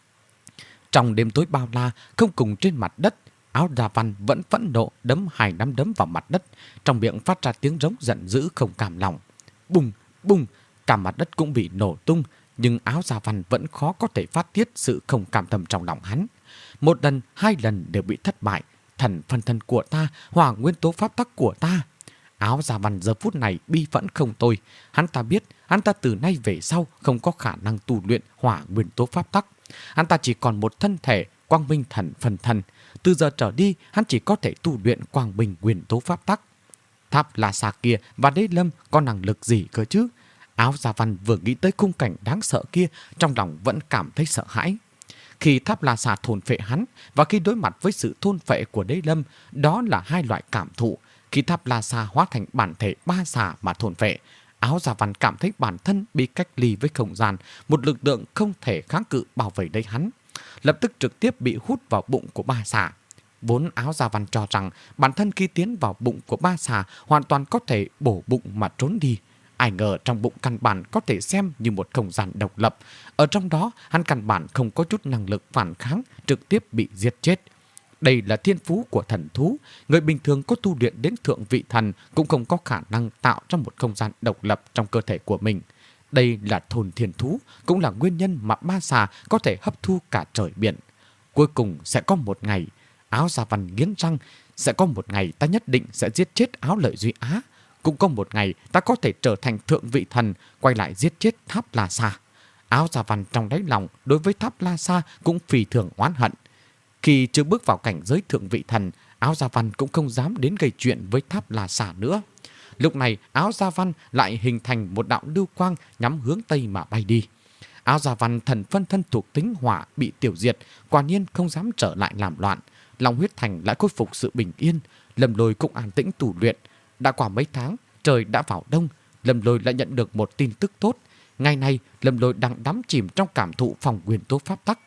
Trong đêm tối bao la, không cùng trên mặt đất, Áo Gia Văn vẫn phẫn nộ đấm hai nắm đấm vào mặt đất, trong miệng phát ra tiếng rống giận dữ không cam lòng. Bùng, bùng, cả mặt đất cũng bị nổ tung, nhưng Áo Gia Văn vẫn khó có thể phát tiết sự không cam tâm trong lòng hắn. Một lần, hai lần đều bị thất bại. Thần phân thân của ta, hỏa nguyên tố pháp tắc của ta. Áo Gia Văn giờ phút này bi phẫn không thôi. Hắn ta biết, hắn ta từ nay về sau không có khả năng tu luyện hỏa nguyên tố pháp tắc. Hắn ta chỉ còn một thân thể, Quang Minh Thần phân thân. Từ giờ trở đi, hắn chỉ có thể tu luyện Quang Minh nguyên tố pháp tắc. Tháp La Sa kia và Đế Lâm có năng lực gì cơ chứ? Áo Gia Văn vừa nghĩ tới khung cảnh đáng sợ kia, trong lòng vẫn cảm thấy sợ hãi. Khi Tháp La Sa thôn phệ hắn và khi đối mặt với sự thôn phệ của Đế Lâm, đó là hai loại cảm thụ. Khi Tháp La Sa hóa thành bản thể ba xà mà thôn phệ, Áo Gia Văn cảm thấy bản thân bị cách ly với không gian, một lực lượng không thể kháng cự bảo vệ lấy hắn, lập tức trực tiếp bị hút vào bụng của ba xà. Vốn Áo Gia Văn cho rằng bản thân khi tiến vào bụng của ba xà hoàn toàn có thể bổ bụng mà trốn đi. Ai ngờ trong bụng căn bản có thể xem như một không gian độc lập. Ở trong đó, hắn căn bản không có chút năng lực phản kháng, trực tiếp bị giết chết. Đây là thiên phú của thần thú. Người bình thường có tu luyện đến thượng vị thần cũng không có khả năng tạo ra một không gian độc lập trong cơ thể của mình. Đây là thôn thiên thú, cũng là nguyên nhân mà ba xà có thể hấp thu cả trời biển. Cuối cùng sẽ có một ngày, Áo Gia Văn nghiến răng, sẽ có một ngày ta nhất định sẽ giết chết Áo Lợi Duy Á. Cũng có một ngày ta có thể trở thành thượng vị thần, quay lại giết chết Tháp La Sa. Áo Gia Văn trong đáy lòng đối với Tháp La Sa cũng phi thường oán hận. Khi chưa bước vào cảnh giới thượng vị thần, Áo Gia Văn cũng không dám đến gây chuyện với Tháp La Sa nữa. Lúc này Áo Gia Văn lại hình thành một đạo lưu quang nhắm hướng Tây mà bay đi. Áo Gia Văn thần phân thân thuộc tính hỏa bị tiêu diệt, quả nhiên không dám trở lại làm loạn. Long Huyết Thành lại khôi phục sự bình yên, Lâm Lôi cũng an tĩnh tu luyện. Đã qua mấy tháng, trời đã vào đông, Lâm Lôi lại nhận được một tin tức tốt. Ngày nay, Lâm Lôi đang đắm chìm trong cảm thụ phòng nguyên tố pháp tắc.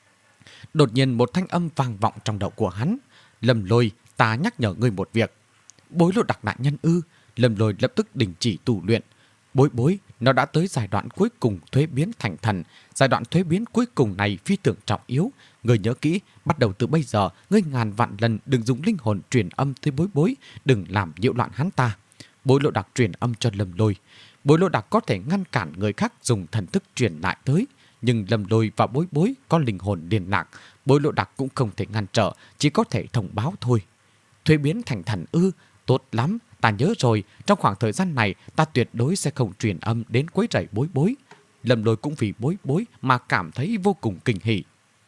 Đột nhiên một thanh âm vang vọng trong đầu của hắn. Lâm Lôi, ta nhắc nhở ngươi một việc. Bối Lộ Đặc đại nhân ư? Lâm Lôi lập tức đình chỉ tu luyện. Bối bối, nó đã tới giai đoạn cuối cùng thuế biến thành thần. Giai đoạn thuế biến cuối cùng này phi thường trọng yếu. Ngươi nhớ kỹ, bắt đầu từ bây giờ, ngươi ngàn vạn lần đừng dùng linh hồn truyền âm tới bối bối, đừng làm nhiễu loạn hắn ta. Bối Lộ Đặc truyền âm cho Lâm Lôi. Bối Lộ Đặc có thể ngăn cản người khác dùng thần thức truyền lại tới, nhưng Lâm Lôi và bối bối có linh hồn liên lạc, Bối Lộ Đặc cũng không thể ngăn trở, chỉ có thể thông báo thôi. Thuế biến thành thần ư? Tốt lắm, ta nhớ rồi, trong khoảng thời gian này ta tuyệt đối sẽ không truyền âm đến quấy rầy bối bối. Lâm Lôi cũng vì bối bối mà cảm thấy vô cùng kinh hỉ.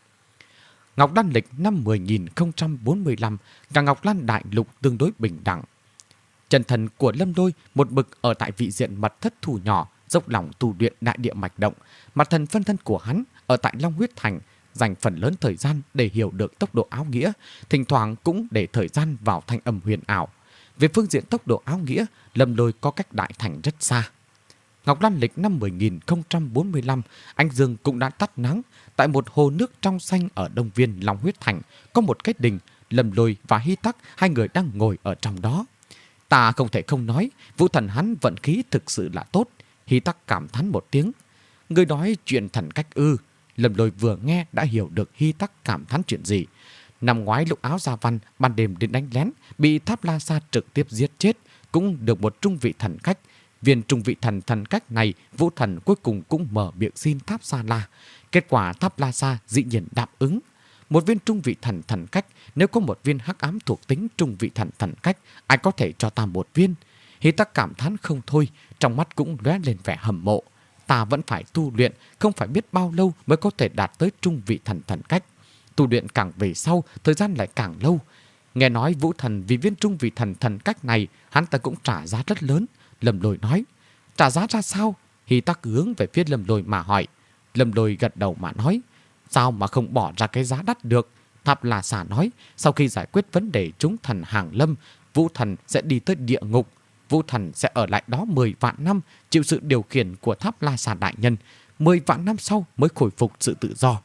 Ngọc Lan lịch năm mười nghìn không trăm bốn mươi lăm, cả Ngọc Lan đại lục tương đối bình đẳng. Chân thần của Lâm Lôi một bực ở tại vị diện mật thất thủ nhỏ, dốc lòng tu luyện đại địa mạch động. Mặt thần phân thân của hắn ở tại Long Huyết Thành, dành phần lớn thời gian để hiểu được tốc độ áo nghĩa, thỉnh thoảng cũng để thời gian vào thanh âm huyền ảo. Về phương diện tốc độ áo nghĩa, Lâm Lôi có cách đại thành rất xa. Ngọc Lan lịch năm mười nghìn không trăm bốn mươi lăm, ánh dương cũng đã tắt nắng. Tại một hồ nước trong xanh ở Đông Viên Long Huyết Thành, có một cái đình. Lâm Lôi và Hy Tắc, hai người đang ngồi ở trong đó. Ta không thể không nói, Vũ Thần hắn vận khí thực sự là tốt. Hy Tắc cảm thán một tiếng. Người nói chuyện thần cách ư? Lâm Lôi vừa nghe đã hiểu được Hy Tắc cảm thán chuyện gì. Năm ngoái lúc Áo Gia Văn ban đêm đến đánh lén, bị Tháp La Sa trực tiếp giết chết, cũng được một trung vị thần cách. Viên trung vị thần thần cách này, Vũ Thần cuối cùng cũng mở miệng xin Tháp Sa La. Kết quả Tháp La Sa dĩ nhiên đáp ứng. Một viên trung vị thần thần cách, nếu có một viên hắc ám thuộc tính trung vị thần thần cách, ai có thể cho ta một viên? Hy Tắc cảm thán không thôi, trong mắt cũng lóe lên vẻ hâm mộ. Ta vẫn phải tu luyện, không phải biết bao lâu mới có thể đạt tới trung vị thần thần cách. Tu luyện càng về sau, thời gian lại càng lâu. Nghe nói Vũ Thần vì viên trung vị thần thần cách này, hắn ta cũng trả giá rất lớn. Lâm Lôi nói, trả giá ra sao? Hy Tắc hướng về phía Lâm Lôi mà hỏi. Lâm Lôi gật đầu mà nói, sao mà không bỏ ra cái giá đắt được? Tháp La Xà nói, sau khi giải quyết vấn đề chúng thần hàng lâm, Vũ Thần sẽ đi tới địa ngục. Vũ Thần sẽ ở lại đó mười vạn năm, chịu sự điều khiển của Tháp La Xà đại nhân. mười vạn năm sau mới khôi phục sự tự do.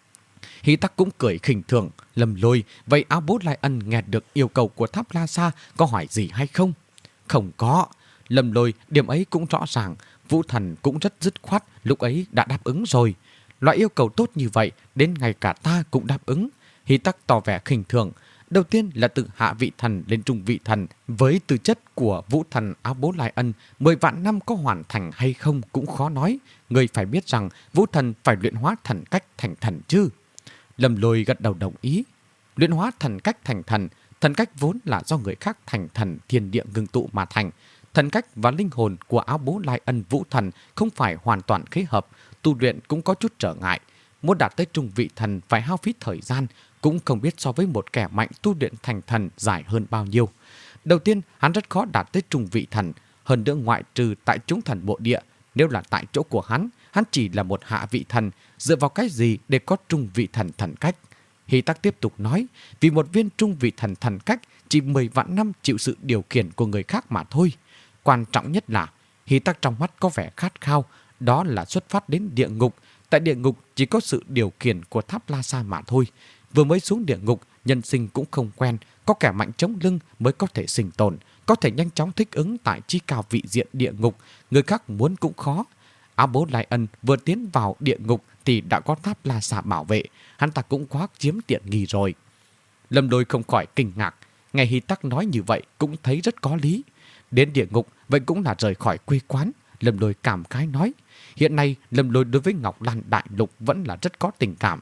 Hy Tắc cũng cười khinh thường. Lâm Lôi, vậy Áo Bố Lai Ân nghe được yêu cầu của Tháp La Xà có hỏi gì hay không? Không có. Lâm Lôi điểm ấy cũng rõ ràng. Vũ Thần cũng rất dứt khoát, lúc ấy đã đáp ứng rồi. Loại yêu cầu tốt như vậy, đến ngay cả ta cũng đáp ứng. Hy Tắc tỏ vẻ khinh thường. Đầu tiên là từ hạ vị thần lên trung vị thần. Với tư chất của Vũ Thần Áo Bố Lai Ân, mười vạn năm có hoàn thành hay không cũng khó nói. Người phải biết rằng Vũ Thần phải luyện hóa thần cách thành thần chứ. Lâm Lôi gật đầu đồng ý. Luyện hóa thần cách thành thần, thần cách vốn là do người khác thành thần thiên địa ngưng tụ mà thành. Thần cách và linh hồn của Áo Bố Lai Ân Vũ Thần không phải hoàn toàn khế hợp, tu luyện cũng có chút trở ngại. Muốn đạt tới trung vị thần phải hao phí thời gian, cũng không biết so với một kẻ mạnh tu luyện thành thần dài hơn bao nhiêu. Đầu tiên, hắn rất khó đạt tới trung vị thần, hơn nữa ngoại trừ tại chúng thần bộ địa. Nếu là tại chỗ của hắn, hắn chỉ là một hạ vị thần, dựa vào cái gì để có trung vị thần thần cách? Hy Tắc tiếp tục nói, vì một viên trung vị thần thần cách chỉ mười vạn năm chịu sự điều khiển của người khác mà thôi. Quan trọng nhất là, Hy Tắc trong mắt có vẻ khát khao, đó là xuất phát đến địa ngục. Tại địa ngục chỉ có sự điều khiển của Tháp La Xà mà thôi. Vừa mới xuống địa ngục, nhân sinh cũng không quen, có kẻ mạnh chống lưng mới có thể sinh tồn, có thể nhanh chóng thích ứng tại chi cao vị diện địa ngục, người khác muốn cũng khó. Áo Bố Lai Ân vừa tiến vào địa ngục thì đã có Tháp La Xà bảo vệ, hắn ta cũng quá chiếm tiện nghi rồi. Lâm Lôi không khỏi kinh ngạc, nghe Hy Tắc nói như vậy cũng thấy rất có lý. Đến địa ngục vậy cũng là rời khỏi quê quán. Lâm Lôi cảm khái nói, hiện nay Lâm Lôi đối với Ngọc Lan Đại Lục vẫn là rất có tình cảm.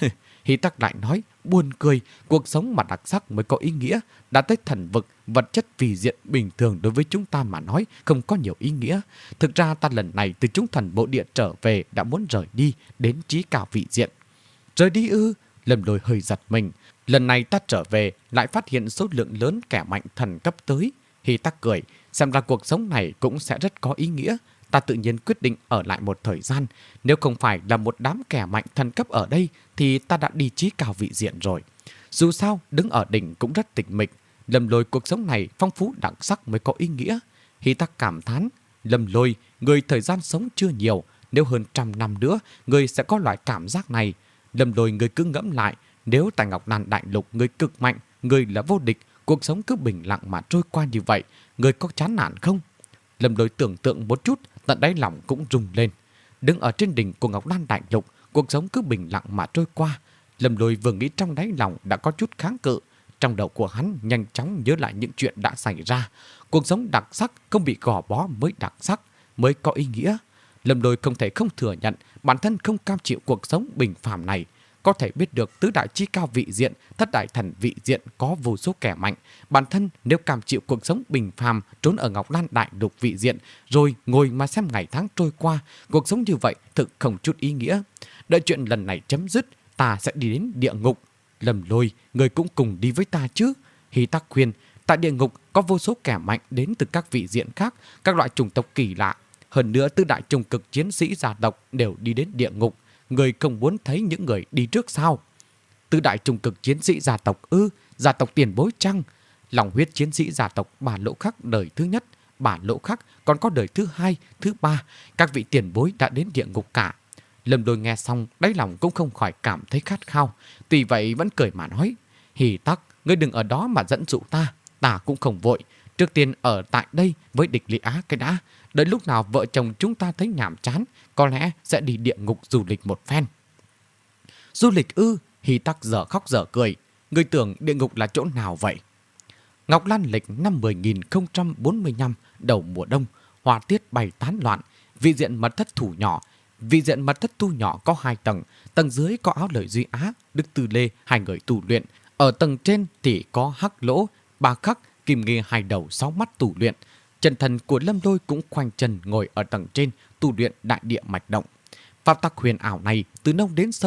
Hy Tắc lại nói, buồn cười, cuộc sống mà đặc sắc mới có ý nghĩa. Đã tới thần vực, vật chất vì diện bình thường đối với chúng ta mà nói không có nhiều ý nghĩa. Thực ra ta lần này từ chúng thần bộ địa trở về đã muốn rời đi đến trí cao vị diện. Rời đi ư? Lâm Lôi hơi giật mình. Lần này ta trở về lại phát hiện số lượng lớn kẻ mạnh thần cấp tới. Hy Tắc cười, xem ra cuộc sống này cũng sẽ rất có ý nghĩa. Ta tự nhiên quyết định ở lại một thời gian. Nếu không phải là một đám kẻ mạnh thần cấp ở đây thì ta đã đi trí cao vị diện rồi. Dù sao, đứng ở đỉnh cũng rất tịch mịch. Lâm Lôi, cuộc sống này phong phú đặc sắc mới có ý nghĩa. Hy Tắc cảm thán, Lâm Lôi, người thời gian sống chưa nhiều. Nếu hơn trăm năm nữa, người sẽ có loại cảm giác này. Lâm Lôi, người cứ ngẫm lại. Nếu tại Ngọc Lan Đại Lục người cực mạnh, người là vô địch, cuộc sống cứ bình lặng mà trôi qua như vậy, người có chán nản không? Lâm Lôi tưởng tượng một chút, tận đáy lòng cũng rung lên. Đứng ở trên đỉnh của Ngọc Lan Đại Lục, cuộc sống cứ bình lặng mà trôi qua. Lâm Lôi vừa nghĩ trong đáy lòng đã có chút kháng cự. Trong đầu của hắn nhanh chóng nhớ lại những chuyện đã xảy ra. Cuộc sống đặc sắc không bị gò bó mới đặc sắc, mới có ý nghĩa. Lâm Lôi không thể không thừa nhận bản thân không cam chịu cuộc sống bình phàm này. Có thể biết được tứ đại chi cao vị diện, thất đại thần vị diện có vô số kẻ mạnh. Bản thân nếu cam chịu cuộc sống bình phàm trốn ở Ngọc Lan Đại Lục vị diện, rồi ngồi mà xem ngày tháng trôi qua, cuộc sống như vậy thực không chút ý nghĩa. Đợi chuyện lần này chấm dứt, ta sẽ đi đến địa ngục. Lâm Lôi, người cũng cùng đi với ta chứ? Hy Tắc khuyên, tại địa ngục có vô số kẻ mạnh đến từ các vị diện khác, các loại chủng tộc kỳ lạ. Hơn nữa tứ đại trùng cực chiến sĩ gia tộc đều đi đến địa ngục. Người không muốn thấy những người đi trước sao? Tứ đại trùng cực chiến sĩ gia tộc ư? Gia tộc tiền bối chăng? Lòng huyết chiến sĩ gia tộc Bà Lỗ Khắc đời thứ nhất, Bà Lỗ Khắc còn có đời thứ hai, thứ ba. Các vị tiền bối đã đến địa ngục cả. Lâm Lôi nghe xong, đáy lòng cũng không khỏi cảm thấy khát khao. Tuy vậy vẫn cười mà nói, Hy Tắc, ngươi đừng ở đó mà dẫn dụ ta. Ta cũng không vội. Trước tiên ở tại đây với địch Lý Á cái đã. Đợi lúc nào vợ chồng chúng ta thấy nhàm chán, có lẽ sẽ đi địa ngục du lịch một phen. Du lịch ư? Hy Tắc dở khóc dở cười. Ngươi tưởng địa ngục là chỗ nào vậy? Ngọc Lan lịch năm mười nghìn không trăm bốn mươi lăm, đầu mùa đông, hoa tiết bay tán loạn. Vị diện mật thất thủ nhỏ. Vị diện mật thất tu nhỏ có hai tầng. Tầng dưới có Áo Lợi Duy Á, Đức Tư Lê, hai người tu luyện. Ở tầng trên thì có Hắc Lỗ, Ba Khắc, Kim Nghi hai đầu sáu mắt tu luyện. Chân thần của Lâm Lôi cũng khoanh chân ngồi ở tầng trên tu luyện đại địa mạch động. Pháp tắc huyền ảo này từ nông đến sâu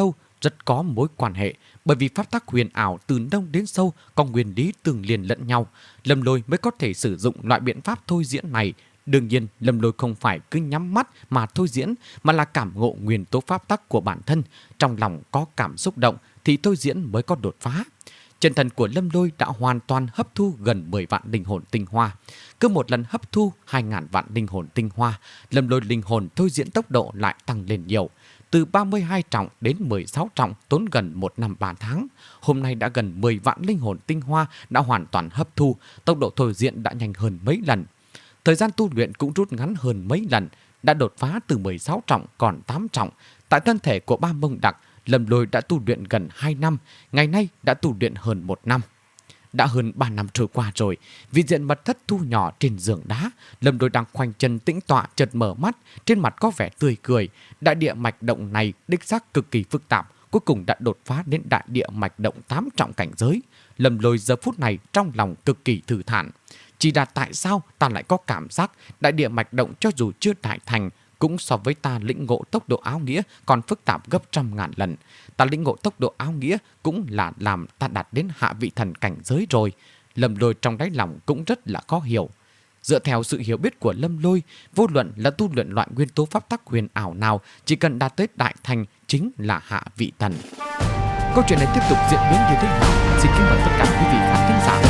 rất có mối quan hệ, bởi vì pháp tắc huyền ảo từ nông đến sâu có nguyên lý tương liền lẫn nhau. Lâm Lôi mới có thể sử dụng loại biện pháp thôi diễn này. Đương nhiên, Lâm Lôi không phải cứ nhắm mắt mà thôi diễn, mà là cảm ngộ nguyên tố pháp tắc của bản thân. Trong lòng có cảm xúc động thì thôi diễn mới có đột phá. Chân thần của Lâm Lôi đã hoàn toàn hấp thu gần mười vạn linh hồn tinh hoa. Cứ một lần hấp thu hai nghìn vạn linh hồn tinh hoa, Lâm Lôi linh hồn thôi diễn tốc độ lại tăng lên nhiều. Từ ba mươi hai trọng đến mười sáu trọng tốn gần một năm ba tháng. Hôm nay đã gần mười vạn linh hồn tinh hoa đã hoàn toàn hấp thu, tốc độ thôi diễn đã nhanh hơn mấy lần. Thời gian tu luyện cũng rút ngắn hơn mấy lần, đã đột phá từ mười sáu trọng còn tám trọng. Tại thân thể của Ba Mông Đặc, Lâm Lôi đã tu luyện gần hai năm, ngày nay đã tu luyện hơn một năm. Đã hơn ba năm trôi qua rồi, vị diện mật thất thu nhỏ trên giường đá, Lâm Lôi đang khoanh chân tĩnh tọa, chợt mở mắt, trên mặt có vẻ tươi cười. Đại địa mạch động này đích xác cực kỳ phức tạp, cuối cùng đã đột phá đến đại địa mạch động tám trọng cảnh giới. Lâm Lôi giờ phút này trong lòng cực kỳ thư thản. Chỉ là tại sao ta lại có cảm giác đại địa mạch động cho dù chưa đại thành cũng so với ta lĩnh ngộ tốc độ áo nghĩa còn phức tạp gấp trăm ngàn lần. Ta lĩnh ngộ tốc độ áo nghĩa cũng là làm ta đạt đến hạ vị thần cảnh giới rồi. Lâm Lôi trong đáy lòng cũng rất là khó hiểu. Dựa theo sự hiểu biết của Lâm Lôi, vô luận là tu luyện loại nguyên tố pháp tắc huyền ảo nào, chỉ cần đạt tới đại thành chính là hạ vị thần. Câu chuyện này tiếp tục diễn biến như thế nào? Xin kính mời tất cả quý vị khán thính giả